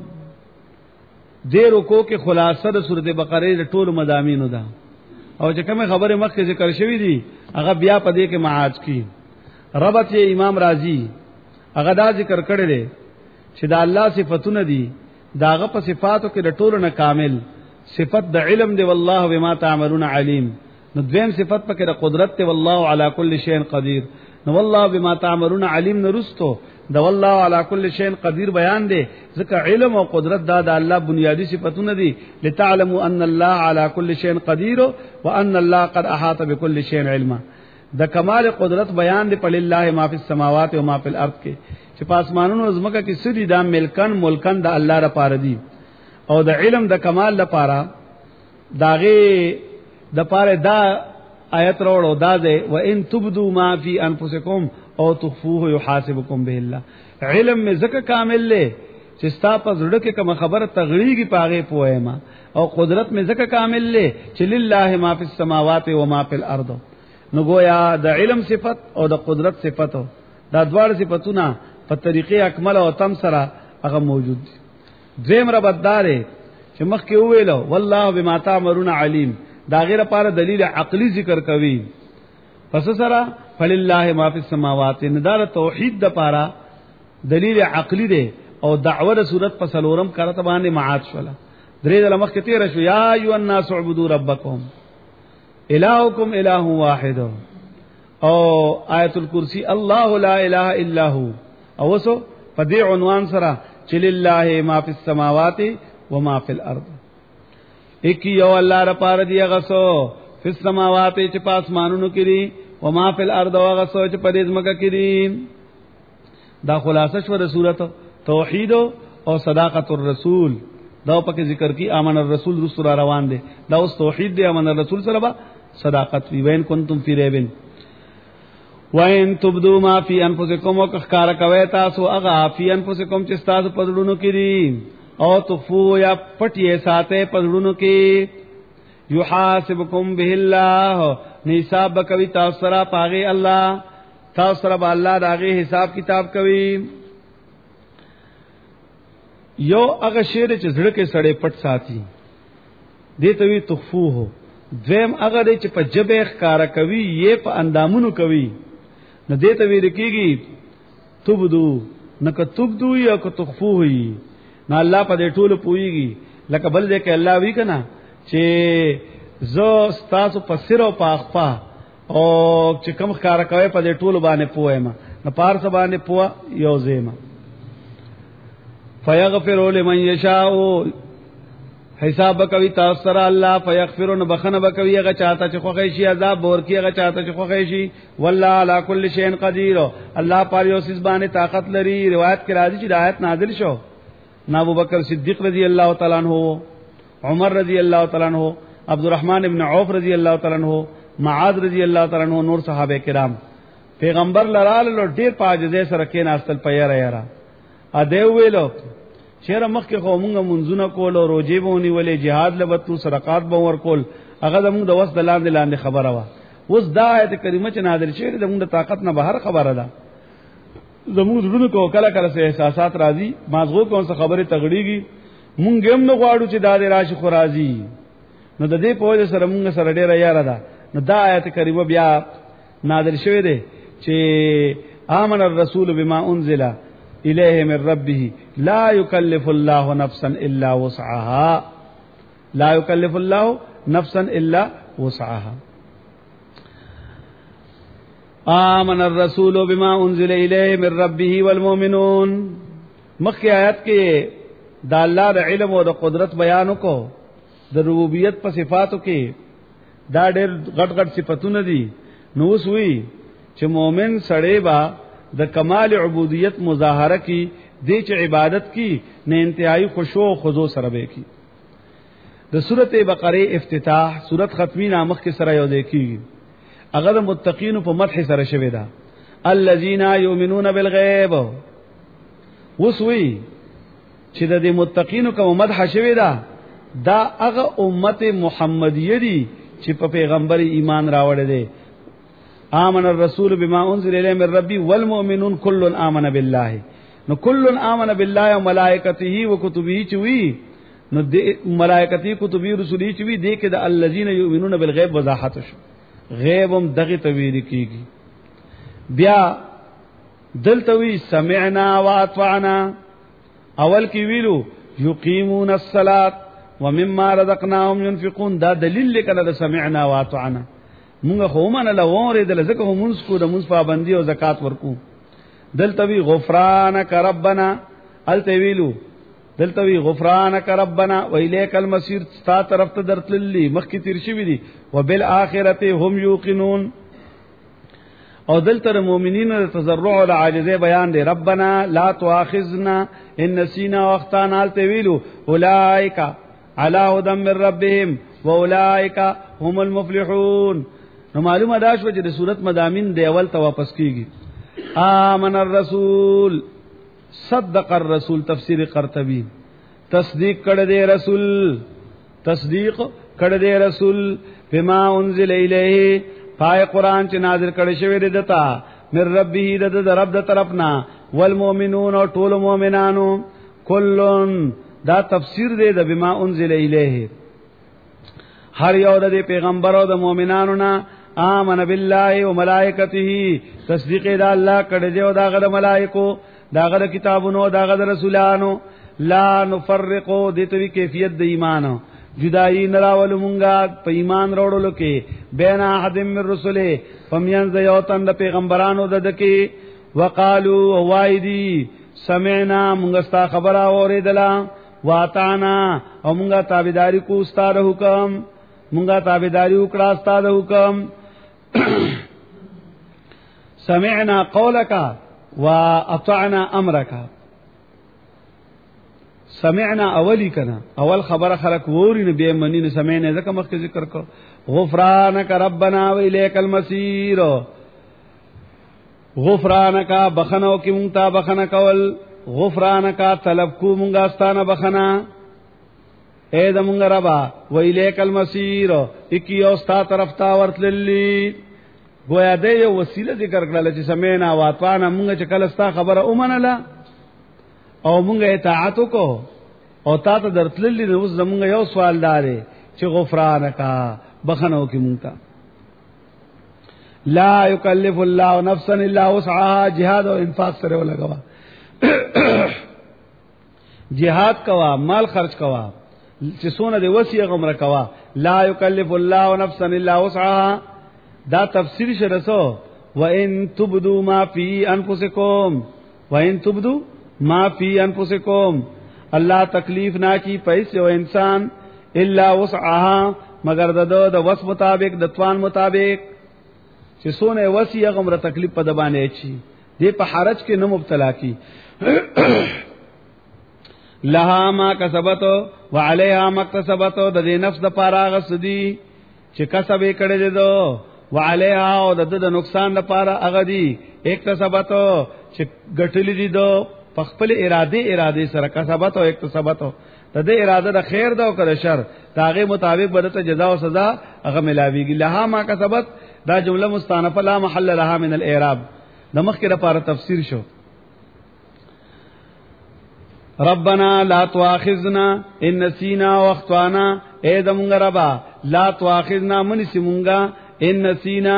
دې رکو کې خلاصه د سورته بقره د ټول مضامینو ده او چې کومه خبره مخکې ذکر شوې دي هغه بیا په دې کې معاج کی ربط یې امام رازی هغه دا ذکر کړی دی چې دا الله صفاتونه دي داغه په صفاتو کې د ټولو نه کامل صفت د علم دی والله بما تعملون علیم نو دویم صفت پکې د قدرت دی والله علی کل شیء قدیر نو والله بما تعملون علیم نرستو د والله علی کل شیء قدیر بیان دی ځکه علم او قدرت دا د الله بنیادی صفاتونه دي لتعلموا ان الله علی کل شیء قدیر وان الله قد احاط بكل شیء علما د کمال قدرت بیان دی په لله ما فی السماوات و ما فی الارض کې چې پاسمانونو زمکه کې سړي دا ملکن د الله لپاره دي او د علم د کمال لپاره داغه د پاره دا آیت وروړو دا ده و ان تبدو ما فی انفسکم او تخفوه یحاسبکم به الله علم میں زکه کامل لے چې ستا په زړه کې کوم خبره تغړیږي پاغه پوهه او قدرت میں زکه کامل لے چې لله ما فی السماوات و ما فی الارض نو گویا د علم صفت او د قدرت صفت دا دوار صفاتونه په طریقې اکمل او تم سره هغه موجود دي زم ربدار چې مخکې ویلو والله بما تعملون علیم دا غیر لپاره دلیل عقلی ذکر کوي پس سره فلله ما فی السماوات ندار توحید د لپاره دلیل عقلی دی او دعوه د صورت په سلورم کرته باندې معاد شولا درې د مخکې تیر شو یا ایو الناس اعبدوا ربکم الہکم الہ واحد او آیت الکرسی الله لا اله الا هو او وسو په دې عنوان سره چې لله ما فی السماوات و ما فی الارض ایک یو الله را پار دی غسو فی السماوات چې پاسمانونو کې دي و ما فی الارض او غسو چې په دې ځمکه کې دي دا خلاصه شو د سورته توحید او صداقت الرسول دا پکې ذکر کی امن الرسول رسول روان دي دا اوس توحید دی امن الرسول سره با صداقت وی وین کنتم فی ریبن وَإِن تُبْدُوا مَا فِي أَنفُسِكُمْ وَكَخْكَارَ كَوَيْ تَاسُ أَغَا فِي أَنفُسِكُمْ چِستاسُ پدړونو کې دي او تخفو یا پټي ساته پدړونو کې يُحَاسِبُكُم بِهِ اللَّهُ حساب کوي تاسو سره پاغي الله تاسو سره الله داغه حساب کتاب کوي یو هغه شعر چې زړه کې سړې پټ ساتي دې ته وی تخفو هو دویم هغه چې په جبه ښکارا کوي یې په اندامونو کوي نو دې ته ویل کېږي تبدو نک تبدو یا ک تخفو وي نو الله په دې ټولو پويږي لکه بل دې کې الله وی کنه چې زو ستاسو په سر او په اخفا او چې کوم ښکارا کوي په دې ټولو باندې پوهه ما نو پارس باندې پوه یو زېما فیغفر لمن یشاء حساب کوي تاسو سره الله فیغفرون بخنه بکوي هغه چاته چې خوښي شي عذاب ورکی هغه چاته چې خوښي شي والله علی کل شیء قدیر الله پر یو سیس باندې طاقت لري روایت کې راځي چې آیت نازل شو ابو بکر صدیق رضی الله تعالی عنہ عمر رضی الله تعالی عنہ عبدالرحمن ابن عوف رضی الله تعالی عنہ معاذ رضی الله تعالی عنہ نور صحابه کرام پیغمبر لراله ډیر پاجزه سره کې ناستل پیرا یارا ا دیو ویلو شهر مخ کې قومونه منځونه کول او روزي بونی ولې jihad لبتو صدقات به ور کول هغه زموږ د وس دلاندې لاندې خبره وا اوس دا آیت کریمه چې نازل شوه زموږ د طاقت نه بهر خبره ده زموږ زړونو کو کله کله سه احساسات راځي مازغو کوم څه خبره تغړیږي مونږ هم نه غواړو چې دا د راشي خو راځي. نو د دې په وجه سره مونږ سره ډیره یاره ده. نو دا آیت کریمه بیا نازل شوه دی چې آمن الرسول بما انزل الیه من ربه لا یکلف الله نفسا الا وسعها، لا یکلف الله نفسا الا وسعها. آمن الرسول بما انزل الیه من ربه والمؤمنون. مخکې آیات کې د الله د علم او د قدرت بیان وکړو، د ربوبیت په صفاتو کې دا ډېر غټ غټ صفاتونه دي. نو وسوي چې مؤمن سړی با د کمال عبودیت مظاهره کی، دې چې عبادت کی نه انتهایی خشوع او خضوع سره به کی. د سورته بقره افتتاح سورت ختمی نامخ کې سره یو دی کی هغه د متقین په مدح سره شوی دا الذين يؤمنون بالغیب. وسوي چې د دې متقین کوم مدح شوی دا هغه امت محمدیه دي چې په پیغمبر ایمان راوړل دي. آمن الرسول بما انزل الیه من ربی والمؤمنون كل آمن بالله. نو كل آمن بالله وملائکته وکتبه چوي، نو ملائکته کتبه رسولی چوي دې کې د الذين يؤمنون بالغیب وضاحت شو. غیب هم دغه تویل کیږي. بیا دلتوی سمعنا واطعنا، اول کې ویلو یقیمون الصلاة ومما رزقناهم ينفقون، دا دلیل لکنه د سمعنا واطعنا. مونږ خو مانه لوره د لزکه مونږ کو د مونږ پابندي او زکات ورکو. دلتوی غفرانک ربنا، التویلو دلتوی غفرانک ربنا و الیک المصیر، ستا طرف ته درتللی مخکی تیر شوی دی. وبالآخرته هم یوقنون. او دلته مؤمنین د تضرع او عاجزه بیان دی. ربنا لا تؤاخذنا ان نسینا واخطانا، التویلو اولئک علی هدى من ربهم واولئک هم المفلحون. نو معلومه دا شو چې د صورت مضامین دی اول ته واپس کیږي. آمن الرسول، صدق الرسول، تفسیر قرطبی. تصدیق کړه دې رسول، تصدیق کړه دې رسول بما انزل الیه، پای قران چې نازل کړي شوی دی دتا من ربه، د رب د طرفنا، والمؤمنون او ټول مؤمنانو، کلون دا تفسیر دی د بما انزل الیه. هر یو د پیغمبر او د مؤمنانو نه آمن بالله و ملائکته، تصدیق د الله کړه دی او داغه د ملائکو، داغه د کتابونو، داغه د رسولانو. لا نفرقو، دته وی کیفیت د ایمان، جدائی نراول مونږه په ایمان وروړلو کې بین احد من رسله، پمینځ یو تن د پیغمبرانو ددکی. وقالو وایدی سمعنا، مونږه ستا خبره اوریدلا، واطعنا او مونږه تابعداري کو ستاره حکم، مونږه تابعداري وکړه ستاره حکم. سمعنا قولک واطعنا امرک. سمعنا اولی کنا، اول خبر خلق ووري نه به منی نه سمعنا ځکه مخکې ذکر کو. غفرانک ربنا و الیک المصیر، غفرانک بخنو کی مونږ ته بخنه کول، غفرانک طلب کو مونږه ستانه بخنه، اے د مونږ ربا و الیک المصیر، اکی او ستا طرف تا ورتللی. گویا دې یو وسیله ذکر کړل چې سمعنا واطعنا، مونږ چې کله ستا خبره اومنله او مونږه اطاعت وکړو او تا ته درتللی. نو زمونږ یو سوال داري چې غفرانک بخنو کی مونږ ته. لا یکلف الله نفسا الا وسعها، جهاد او انفاق سره ولګوا، جهاد کوا، مال خرج کوا، چې سونه دی وسیه غمره کوا. لا یکلف الله نفسا الا وسعها، دا تفسیر شرسو. وان تبدوا ما فی انفسکم، وان تبدوا ما فی انفسکم، اللہ تکلیف نہ کی پیسے و انسان الا وسعها، مگر د وس مطابق، د توان مطابق. چې سونه وسیه غمره تکلیف په دبانې چی دی په حرج کې نه مبتلا کی. لها ما کسبت وعليها ما اكتسبت، د دې نفس د پاره غسدي چې کسب یې کړی دی، وعليها او د نقصان د پاره هغه دی اکتسبت چې ګټلې دي دو په خپل اراده سره. کسبت او اکتسبت، د دې اراده د خیر دا او کړه شر، داغه مطابق بدته جزاء او سزا هغه ملاويږي. لها ما کسبت دا جمله مستانفه لا محل لها من الاعراب، د مخکې لپاره تفسیر شو. ربنا لا تواخذنا ان نسینا واخطانا، اے زمونږ ربا لا تواخذنا منسی مونږه ان نسینا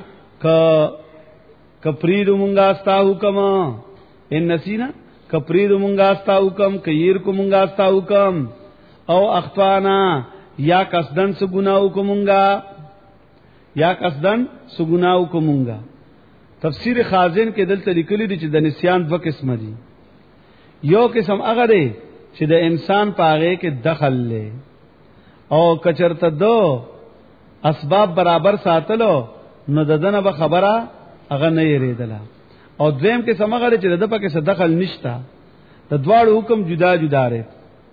کپرید مونږه استا حکم، ان نسینا کپرید مونږه استا حکم، کیر کو مونږه استا حکم، او اخطانا یا قصدن سګناو کو مونږه، یا قصدن سګناو کو مونږه. تفسیر خازن کې دلته لیکلي دي چې د نسیان دوه قسم دي. یو قسم هغه دی چې د انسان پاغه کې دخل لې او کچرته دو اسباب برابر ساتلو نو ددنه به خبره هغه نه یریدله. او دویم قسم هغه دی چې د په کې څه دخل نشتا، د دواړو حکم جدا جدا لري.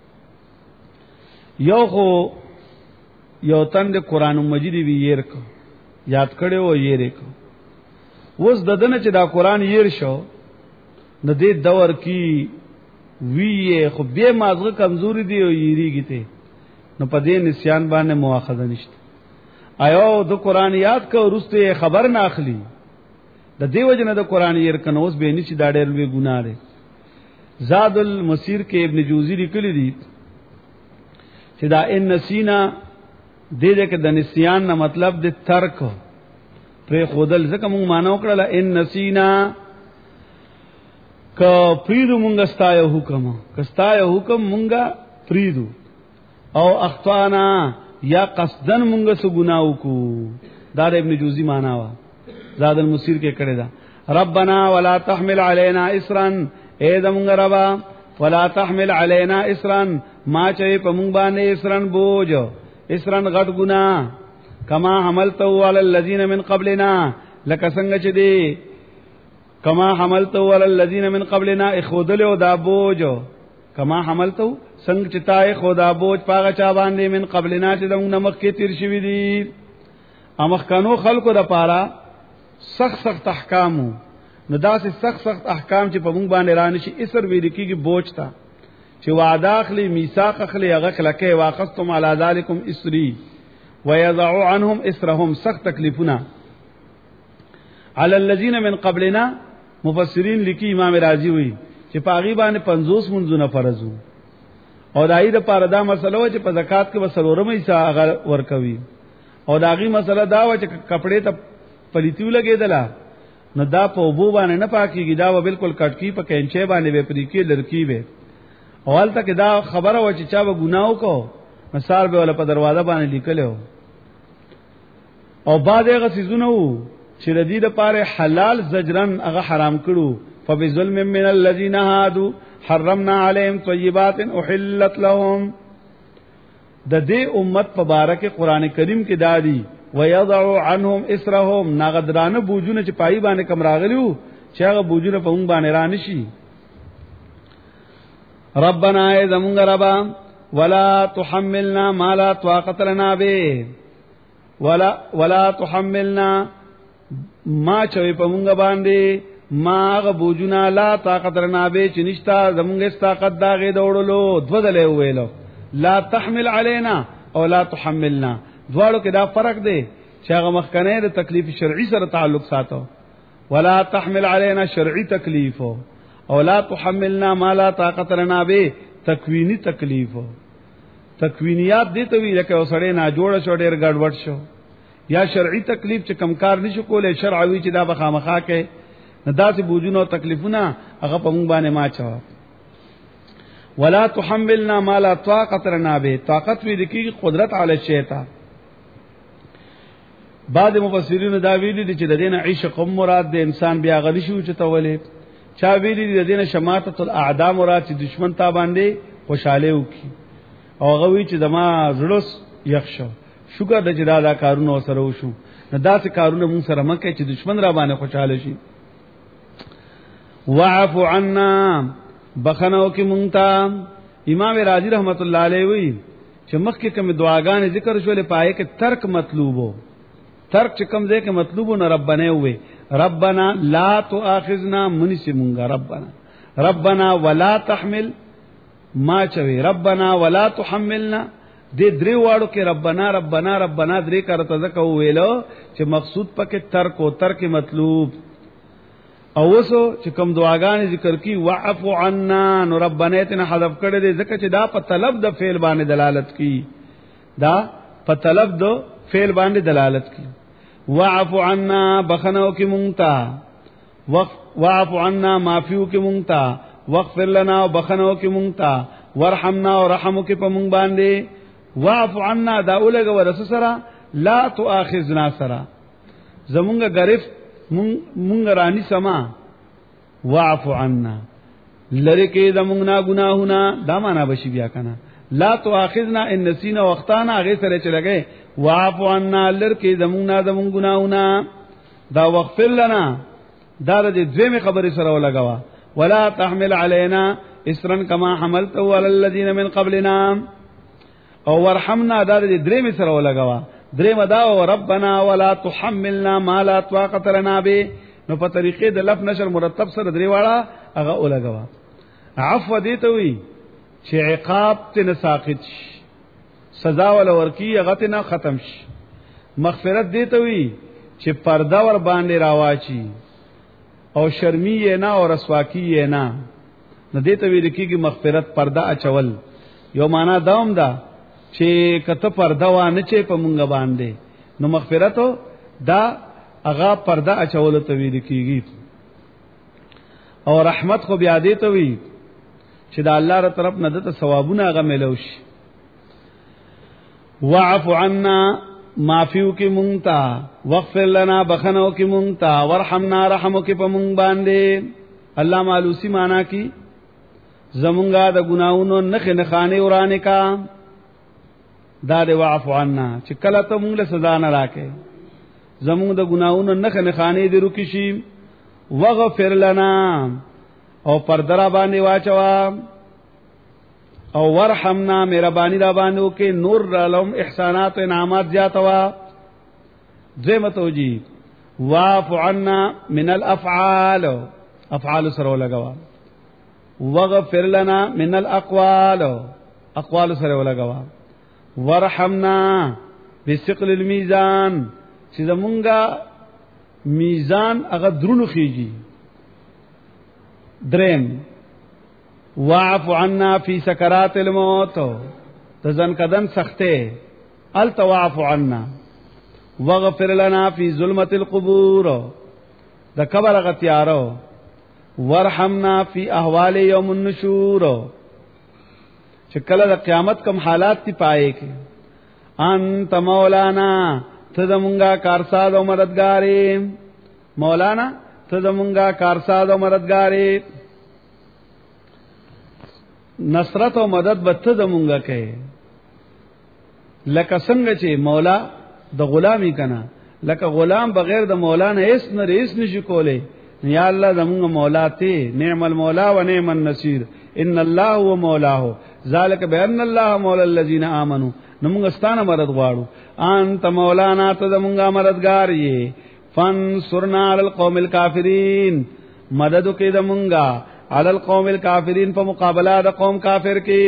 یو خو یو تند قرآن مجید وی ير کو یاد کړي او یې کو، اوس ددنه چې دا قرآن ير شو د دې دور کې وی خو به مازغه کمزوري دی او یریږي ته، نو په دې نسیان باندې مؤاخذه نشته. ایو د قرآن یاد کو ورسته خبر نه اخلي، د دیو جن د قرآن ير کنه اوس به نه چې دا ډېر لوی ګناه دی. زاد المسیر کې ابن جوزی لیکلی دی چې دا ان نسینا دې دې کې د نسیان نه مطلب د ترک پر خودل، ځکه موږ مانو کړل ان نسینا ک پریدو مونږه ستایو حکم، کستایو حکم مونږه پریدو، او اخطانا یا قصدن مونږه سو ګناو کو. دا ابن جوزی معنا وا زاد المسیر کې کړی دا. ربنا ولا تحمل علينا اسرا، اے زمونږ ربا ولا تحمل علينا اسرا ما چي په مونږ باندې اسرن بوج، اسرن غټ ګنا، کما حملته على الذين من قبلنا، لکه څنګه چې دی کما حملته علی الذین من قبلنا اخذل او دا بوج، کما حملته څنګه چې تای خدا بوج پاغه چا باندې من قبلنا چې دغه نمک کې تیر شوی دي. امخکانو خلقو د پاره سخت سخت احکام، نو داسې سخت سخت احکام چې په موږ باندې رانه شي اسر ویل کېږي بوج تا، چې وعده اخلي میثاق اخلي هغه کلکه واخستم علی ذالکم اسری ويضع عنهم اسرهم، سخت تکلیفونه علی الذین من قبلنا. مفسرین لیکي امام رازی وی چې پاغي باندې 50 منځونه فرض وو، او دای د پاره دا مسله و چې په زکات کې وسلورمه حصہ هغه ورکوي، او داغي مسله دا و چې کپڑے ته پلیتیو لګیدله نو دا په وبو باندې نه پاکيږي، دا و بالکل کټکی په کینچه باندې به پریکي لړکی به. اول تک دا خبره و چې چا و ګناو کو مثال به ول په دروازه باندې لیکلو، او بعد هغه سيزونه وو چې د دې لپاره حلال زجرن هغه حرام کړو. فبظلم من الذين هادوا حرمنا عليهم طيبات احلت لهم. د دې امت مبارک قران کریم کې دادی ويضع عنهم اسرهم، ناغدرانه بوجونه چې پای باندې کم راغلیو چې هغه بوجونه په مونږ باندې رانه شي. ربنا اذا مونږ ربا ولا تحملنا ما لا طاقت لنا به، ولا تحملنا ما چوي په مونږ باندې ما غبوجنا لا طاقت لنا به، چې نشتا زمونږه طاقت داغه دوړلو دوځلې ویلو. لا تحمل علينا او لا تحملنا، دواړو کې دا فرق دی چې هغه مخکنه د تکلیف شرعي سره تعلق ساتو، ولا تحمل علينا شرعي تکلیف، او لا تحملنا ما لا طاقت لنا به تکوینی تکلیف. تکوینیات دي ته وی لکه وسړې نه جوړ شو ډېر ګډوډ شو، یا شرعي تکلیف چې کمکار نشو کولای شرعوي چې دا بخامخا کې نه داسې بوجونو تکلیفونه هغه په مونږ باندې ما چا. ولا تحملنا ما لا طاقت لنا به، طاقت وی دکی قدرت علی الشیء تا. بعد مفسرین دا ویلي دي چې د دینه عشق مراد د انسان بیا غلی شو چې تولې، چا ویلي دي د دینه شماتت الاعداء مراد چې دشمن تا باندې خوشاله وکي، او هغه وی چې دما زړه یخ شو. شکر د چې دا کارونه سره وشو، نه داسې کارونه مون سره مکه چې دشمن را باندې خوشاله شي. واعف عنا، بخنو کې مونږ ته. امام رازی رحمت الله علیه وی چې مخکې کوم دعاګانې ذکر شولې پای کې ترک مطلوبو، ترک چې کوم ځای کې مطلوبو نه ربنا وی ربنا لا تؤاخذنا منسی مونږه، ربنا ولا تحمل ما چوي، ربنا ولا تحملنا. دې درې واړو کې ربنا ربنا ربنا درې کارته ځکه ویلو چې مقصود پکې ترک او ترک مطلوب. او وسو چې کوم دعاګانې ذکر کی وعفو عنا نو ربنا اتنا حذف کړي دې ځکه چې دا په طلب د فعل باندې دلالت کی دا په طلب د فعل باندې دلالت کی وعفو عنا بخنو کی مونتا وعفو عنا معفو کی مونتا واغفر لنا وبخنو کی مونتا ورحمنا ورحمو کی په مونږ باندې وعفو عنا دا اولګه ورس سره لا تؤاخذنا سره زمونږه غرف مونږ رانی سما وعفو عنا لری کې زمونږ نا ګناهونه دا معنا بشي بیا کنه لا تؤاخذنا ان نسینا وقتانا هغه سره چلګي وعفو عنا لری کې زمونږ نا زمونږ ګناهونه دا واغفر لنا دا د دویمه خبره سره ولګوا ولا تحمل علينا اسرا كما حملته على الذين من قبلنا او ورحمنا دا د دریمه سره ولګوا دریم دا او ربنا ولا تحملنا ما لا طاقت لنا به نو په طریقې د لف نشر مرتب سره درې واړه هغه ولګوا عفو دې ته وی چې عقاب ته ساقط سزا ول ورکی هغه ته نه ختم شي مغفرت دې ته وی چې پرده ور باندې راواچی او شرمی نه او رسواکی نه نو دې ته وی لکېږي مغفرت پرده اچول یو معنا داوم دا چې کته پرده وانه چې په مونږ باندې نو مغفرت دا هغه پرده اچول ته ویل کیږي او رحمت خو بیا دې ته وی چې دا الله تر طرف نه د ثوابونه هغه ملوش وعفو عنا معفو کی مونتا واغفر لنا بخنو کی مونتا ورحمنا رحمو کی په مونږ باندې الله مالوسی معنا کی زمونږه د ګناونو نخ نخانه ورانه کا دا دی وعفو عنا چې کله ته مونږ له سزا نه راکې زمونږ د ګناونو نخ نخانه دې روکی شي وغفر لنا او پردرا باندې واچوا او ورحمنا مهربانی را باندې وکي نور علم احسانات و انعامات زیاتوا ذمه توجی وعفو عنا من الافعال افعال سره لګوا وغفر لنا من الاقوال اقوال سره لګوا ورحمنا بثقل الميزان چې زمونږه میزان هغه درونو خيږي درم واعف عنا في سكرات الموت تزن کدن سخته التواعف عنا واغفر لنا في ظلمة القبور د قبر غتیارو ورحمنا في احوال يوم النشور چې کله د قیامت کوم حالات تی پائے کې انت مولانا ته زمونږه کارساز او مددګاری مولانا ته زمونږه کارساز او مددګاری نصرت او مدد به ته زمونږه کوي لکه څنګه چې مولا د غلامی کنا لکه غلام بغیر د مولا نه هیڅ نه ریس نشي کوله یا الله زمونږ مولا ته نعم المولا و نعم النصير ان الله هو مولاه ذالک بان الله مولا الذين امنوا نمونږ ستانه مدد غواړو انت مولانا ته زمونږه مددگار یې فانصرنا علی القوم الکافرین مدد کې زمونږه علی القوم الکافرین په مقابله د قوم کافر کې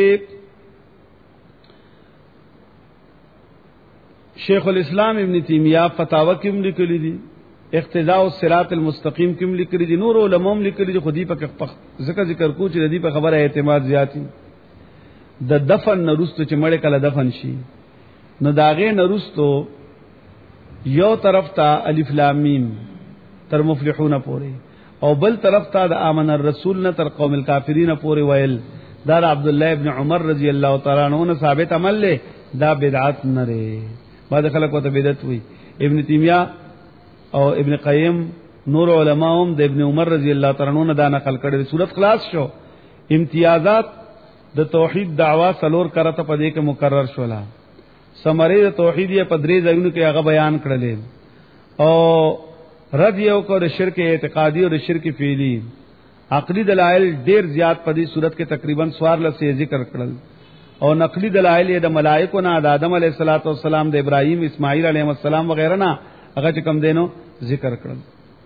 شیخ الاسلام ابن تیمیہ فتاوا کې لیکلي دي اقتداء الصراط المستقیم کې لیکلي دي نور علماء لیکلي دي خودی په ذکر کو چې دې په خبره اعتماد زیاتی د دفن نرستو چې مړ کله دفن شي نو داغه نرستو یو طرف ته الف لام میم تر مفلحون پورې او بل طرف ته د امن الرسول نه تر قوم الکافرین پورې ویل دا عبد الله ابن عمر رضی الله تعالی عنہ ثابت عمل له دا بدعت نه لري بعد خلک وته بدعت وي ابن تیمیہ او ابن قیم نور علماءهم د ابن عمر رضی الله تعالی عنہ دا نقل کړي صورت خلاص شو امتیازات د توحید دعوا سلور کرته په دې کې مکرر شولا سمری د توحید یې په درې ځایونو کې هغه بیان کړل او رد یو کو د شرک اعتقادي او د شرک فعلی عقلی دلائل ډیر زیات په دې صورت کې تقریبا 14 ذکر کړل او نقلی دلائل د ملائکه نه د آدم علیه السلام د ابراهیم اسماعیل علیه السلام وغیرہ نه هغه کم دینو ذکر کړل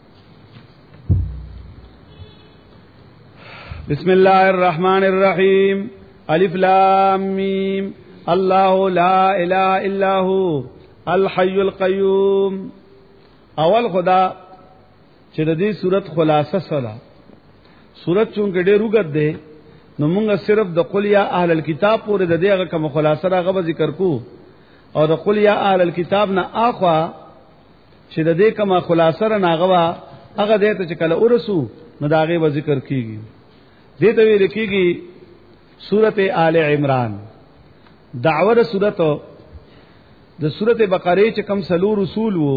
بسم الله الرحمن الرحیم الف لام میم الله لا اله الا هو الحي القيوم اول خدا چې د دې صورت خلاصه سره صورت چون کې ډېر وګد ده نو موږ صرف د قل یا اهل الكتاب پورې د دې هغه کوم خلاصه راغه ذکر کو او د قل یا اهل الكتاب نه اخوا چې د دې کوم خلاصه را ناغوا هغه دې ته چې کله ورسو نو دا هغه ذکر کیږي. دې ته ویل کیږي سورته آل عمران. دعوه سورته د سورته بقره چې کوم سلور اصول وو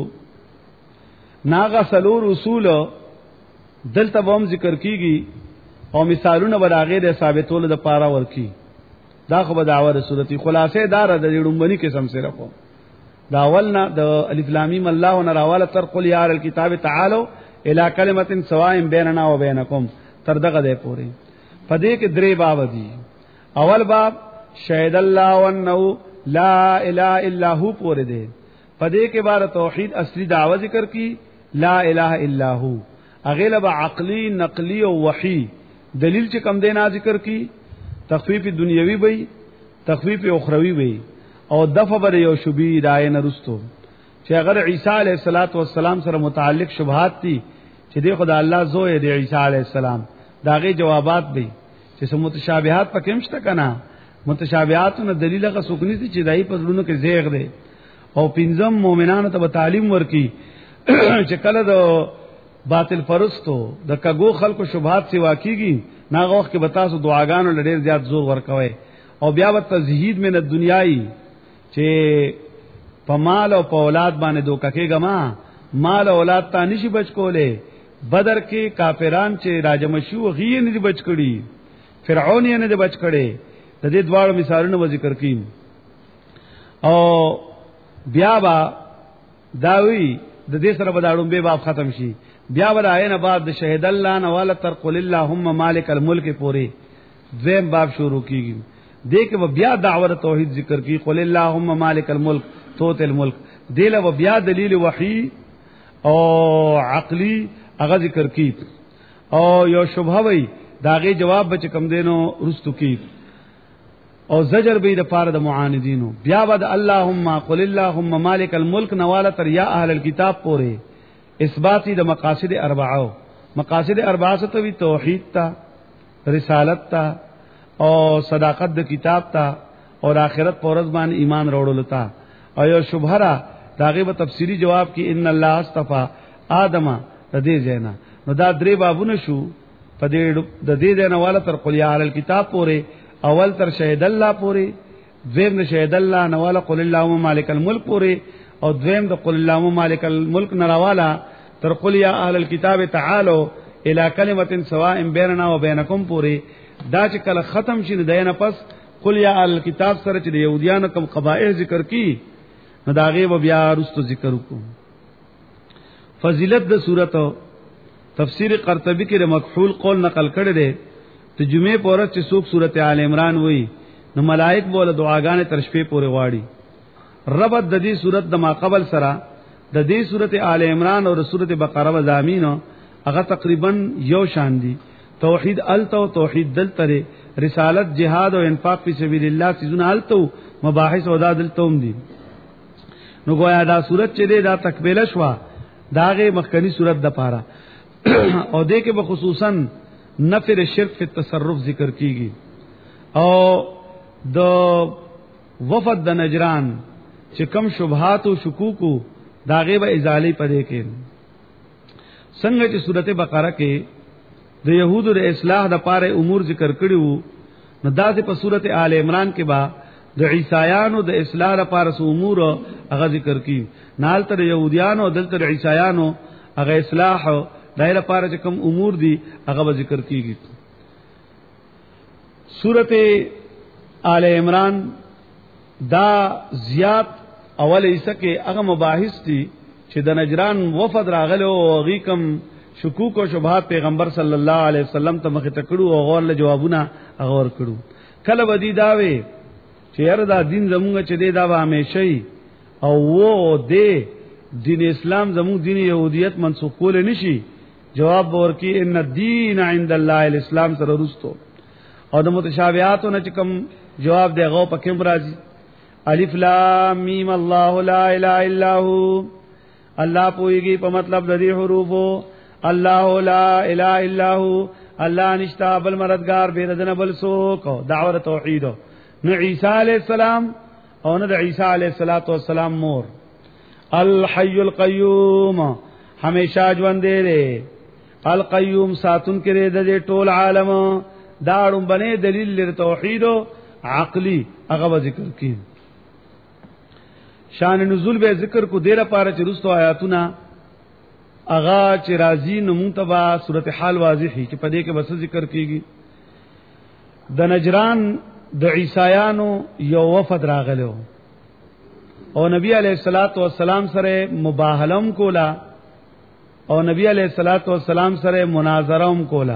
ناغه سلور اصول دلته هم ذکر کیږي او مثالونه براغه د ثابتولو د پاره ورکی. دا خو به دعوه سورته خلاصه دار د ډومبني قسم سره کو دا اولنا د الف لام میم الله نراواله تر قل یا الكتاب تعالوا الى کلمه سواء بیننا و بینکم تر دغه ده پوری. پدې کې درې باب دي. اول باب شهد الله وانه لا اله الا هو پوری ده. پدې کې بار توحید اصلي دعوه ذکر کی لا اله الا هو. اغلب عقلی نقلی او وحی دلیل چې کم دینا ذکر کی تخفیف دنیوی وی تخفیف اخروی وی او دفع بر یو شبی دای نرستو چې اگر عیسی علیہ الصلات والسلام سره متعلق شبهات دي چې دی خدای الله زوی دی عیسی علیہ السلام داغه جوابات دی چې سم متشابهات پکې مشته کنا متشابهاتونه دلیل غا سکنی دي چې دای په لونو کې زیغ دی او پنځم مؤمنانو ته تعلیم ورکی چې کله د باطل پرستو د کګو خلکو شبهات سی واقعيږي ناغه وخت کې بتاسو دعاګانو لډیر زیات زور ورکوي او بیا وت تزهید من الدنیای چې په مال او په اولاد باندې دوکه کېګما مال او اولاد ته نشي بچ کوله. بدر کې کافران چې راجمشو غي نه بچ کړي فرعون یې نه بچ کړي. د دې دواړو مثالونه ذکر کیم او بیا با داوی د دې سره بداړم به باب ختم شي. بیا ولاینا بعد شهید الله نواله تر قل اللهم مالک الملک پوری ذم باب شروع کیږي. دیکھ وہ بیا دعوت توحید ذکر کی قل اللهم مالک الملک توت الملک دیل و بیا دلیل وحی او عقلی اغه ذکر کی او یو شبهه وی داغه جواب بچ کم دینو رستو کی او زجر به د پاره د معاندینو. بیا ود اللهم قل اللهم مالک الملک نواله تر یا اهل الكتاب پوری اثباتی د مقاصد اربعه. مقاصد اربعه ته وی توحید تا رسالت تا او صداقت د کتاب تا اور آخرت پورز باندې ایمان وروړل تا او یو شبهره داغه په تفسیری جواب کې ان الله استفا آدم ردی زینا. نو دا درې بابونه شو په دې د دې دنواله تر قل یا اهل الكتاب پوره اول تر شهید الله پوره دویم شهید الله نواله قل اللهم مالک الملک پوره او دویم د قل اللهم مالک الملک نراواله تر قل یا اهل الكتاب تعالوا الى کلمه سواء بیننا و بینکم پوره. دا چې کله ختم شي دینه پس قل یا اهل الكتاب سره چې د يهوديانو کوم قبائح ذکر کی نو داغه و بیا رستو ذکر وکړو. فضیلت د سورته تفسیر قرطبی کې د مکحول قول نقل کړی دی ته جمعه پورې چې څوک سورته آل عمران وای نو ملائک بوله دعاګانې تر شپې پورې واړي. ربط د دې سورته د ما قبل سره د دې سورته آل عمران او سورته بقره و زامینو هغه تقریبا یو شان دي. توحید التو توحید دلته رسالت جهاد او انفاق فی سبیل الله سيزونه التو مباحث او دلتوم دي. نو گویا دا صورت چې دا تکمیل شوا داغه مخکنی صورت د پاره او دې کې به خصوصا نفر الشرک فی التصرف ذکر کیږي او د وفد د نجران چې کم شبهات او شکوک داغه به ازاله پدې کې څنګه چې سورته بقره کې د يهودو د اصلاح د پاره امور ذکر کړیو نو داسې په سورته آل عمران کې با د عیسایانو د اصلاح لپاره سو امور هغه ذکر کی نال تر يهوديانو دلته د عیسایانو هغه اصلاح دایره لپاره چې کوم امور دي هغه ذکر کیږي. سورته آل عمران دا زیات اول ایسه کې هغه مباحث دي چې د نجران وفد راغلو او غي کم شکوک او شبهات پیغمبر صلی الله علیه وسلم ته مخ ته کړو او غوړل جوابونه غور کړو. کله ودی داوي چې هر دا دین زمونږ چې دی دا به همیشئ او وو دې دین اسلام زموږ دین يهودیت منسوخ کول نشي. جواب ورکی ان الدین عند الله الاسلام سره رستو او د متشابهاتو نه کوم جواب دی غو پکې راځي. الف لام میم الله لا اله الا هو الله پويږي په مطلب د دې حروفو الله لا اله الا هو الله نشتا بل مددگار بیردن بل سوک دعوت توحید نو عیسی علیہ السلام او نو عیسی علیہ الصلوۃ والسلام مور الحی القیوم ہمیشہ ژوند دی القیوم ساتون کرے د ټول عالم داړم بنه دلیل لر توحید عقلی هغه ذکر کی شان نزول به ذکر کو ډیره پاره چې رستو آیاتونه اغا چې راضی نمونتبا صورت حال واضحی چې پدې کې بس ذکر کیږي د نجران د عیسایانو یو وفد راغلو او نبی علیہ الصلوۃ والسلام سره مباهلم کولا او نبی علیہ الصلوۃ والسلام سره مناظرهم کولا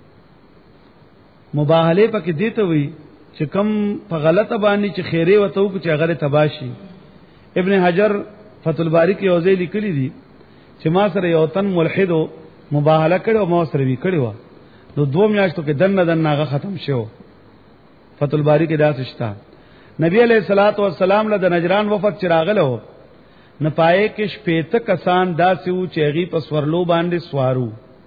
مباهله پکې دیته وی چې کم په غلطه باندې چې خیره وته کو چې هغه تباشي ابن حجر فتح الباری کې اوځي لیکلي دي چې ما سره یو تن ملحد مباهله کړو ما سره وی کړو نو 2 میاشتو کې دن هغه ختم شو فتح الباری کې دا شتا نبی علیہ الصلوۃ والسلام له د نجران وفد چراغلو نه پائے کې شپېته کسان داسې وو چې غي په سورلو باندې سوارو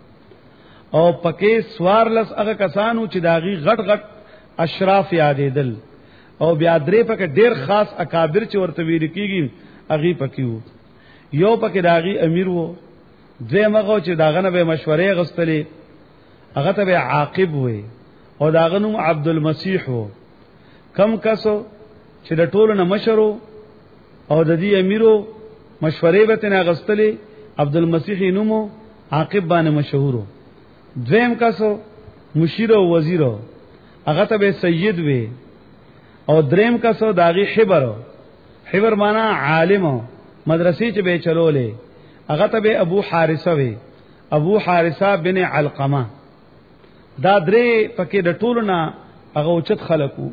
او پکې سوارلس هغه کسانو چې داغي غټ غټ اشراف یادېدل او بیا درې پکې ډېر خاص اکابر چې ورته ویل کېږي اغي پکې وو یو پکې داغي امیر وو دویمغه چې داغه نه به مشورې غستلې هغه ته به عاقب وي او داغه نوم عبد المسیح وو کم کسو چې د ټولو نه مشرو او د دې امیرو مشورې به تنه غستلې عبد المسیح نومو عاقب باندې مشهورو دویم کسو مشیر او وزیر هغه ته به سید وي او دریم کسو داغي حبر معنا عالم مدرسې چې به چلولې هغه ته به ابو حارثه وي ابو حارثه بن علقمه دا درې پکې د ټولو نه هغه اوچت خلقو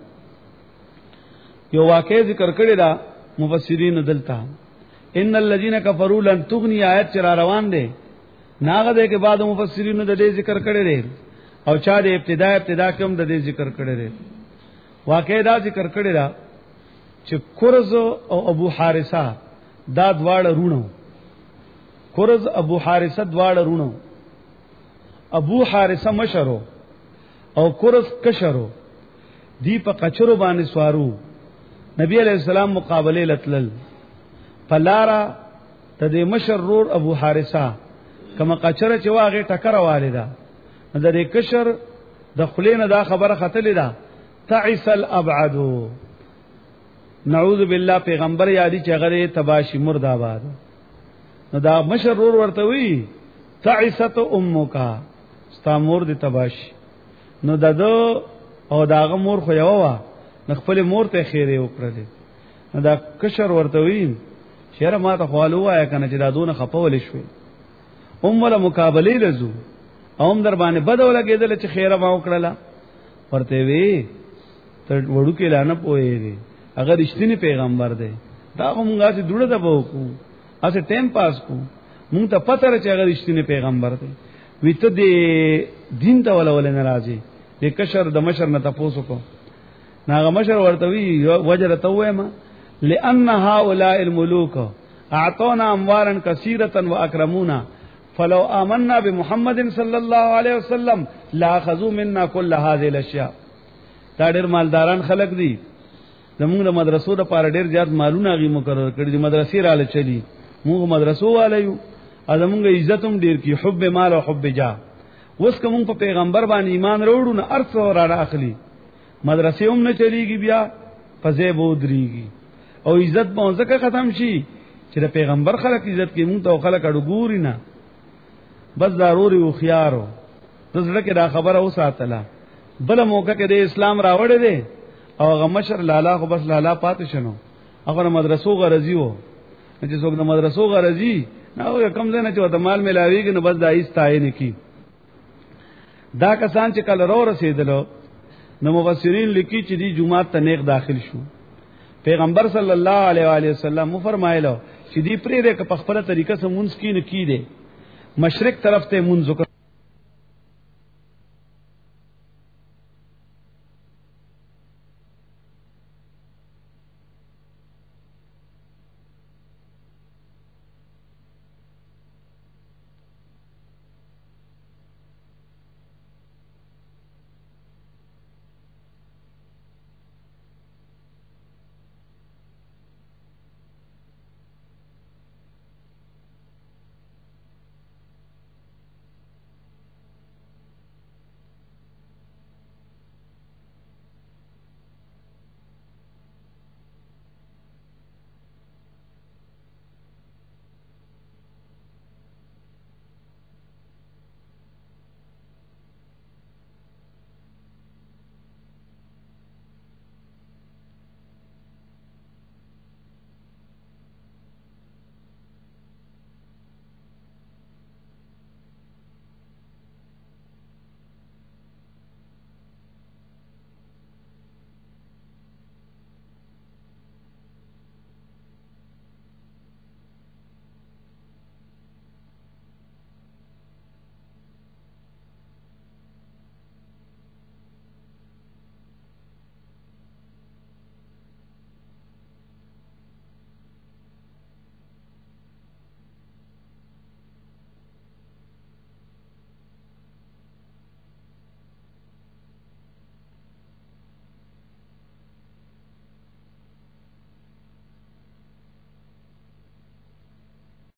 یو واقع ذکر کړی دا مفسرین دلته ان الذين كفروا لن تغني آیت چر روان دي ناغه دې کې بعد مفسرین د دې ذکر کړی دي او چا د ابتدا کوم د دې ذکر کړی دي واقع دا ذکر کړی دا چې کرز او ابو حارثه دا دواړه رونو کرز ابو حارثه دواړه رونو ابو حارثه مشرو او کرز کشرو دی په قچرو باندې سوارو نبی علیہ السلام مقابله لتلل فلارا ته د مشر رور ابو حارثه کما قچره چې واغه ټکر والده د دې کشر د خلینو دا خبره ختلې ده تعس الابعد نعوذ بالله پیغمبر یادی چې غره تباشی مرد آباد نو دا مشر رور ورته وی تعست امک ستا مور دي تباشی نو ددو او داغه مور خو یو وا خپل مور ته خیره وکړه نو دا کشر ورته وی شهر ما ته خالو وایا کنه چې دا دونه خپول شوی ولا مقابله لزو اوم در باندې بدو لګیدل چې خیره ما وکړه ورته وی ته وړو کې لانه پوي اگر رښتینی پیغمبر دی دا موږ چې دوړه د بوکو اسه ټیم پاس کو موږ ته پته راځي اگر رښتینی پیغمبر دی وی ته دې دین ته ولول نه راځي د کشر د مشر نه تاسو کو ناغه مشر ورته وی وجره ته وایم لان هؤلاء الملوك اعطونا اموالا كثيره واكرمونا فلو آمنا بمحمد صلی الله علیه وسلم لاخذوا منا كل هذه الاشياء دا ډېر مالداران خلق دي زموږ د مدرسو د پاره ډېر زیات مالونه غي مقرر کړی دي مدرسې رااله چلی موږ مدرسو والایو ازمږه عزتوم ډېر کی حب مال او حب جاه وس کوم په پیغمبر باندې ایمان وروړو نه ارث را اخلي مدرسې هم نه چلیږي بیا فزه بودريږي او عزت به ځکه ختم شي چې د پیغمبر خلک عزت کوي مونږ ته خلک اډو ګوري نه بس ضروري او خيارو دزړه کې دا خبره وساتله بل موقع کې د اسلام راوړې دي او غمشر لالا خو بس لالا پات شنو هغه مدرسو غرضی وو چې څوک د مدرسو غرضی نو کم ځنه چې د مال ملاویږي نو بس دا ایستاینه کی دا کسان چې کله رو رسیدلو نو مفسرین لیکي چې دی جمعات ته نیک داخل شو پیغمبر صلی الله علیه و آله وسلم فرمایلو چې دی پرې د په خپل طریقه سره مونږ کې نه کیده مشرق طرف ته مونږ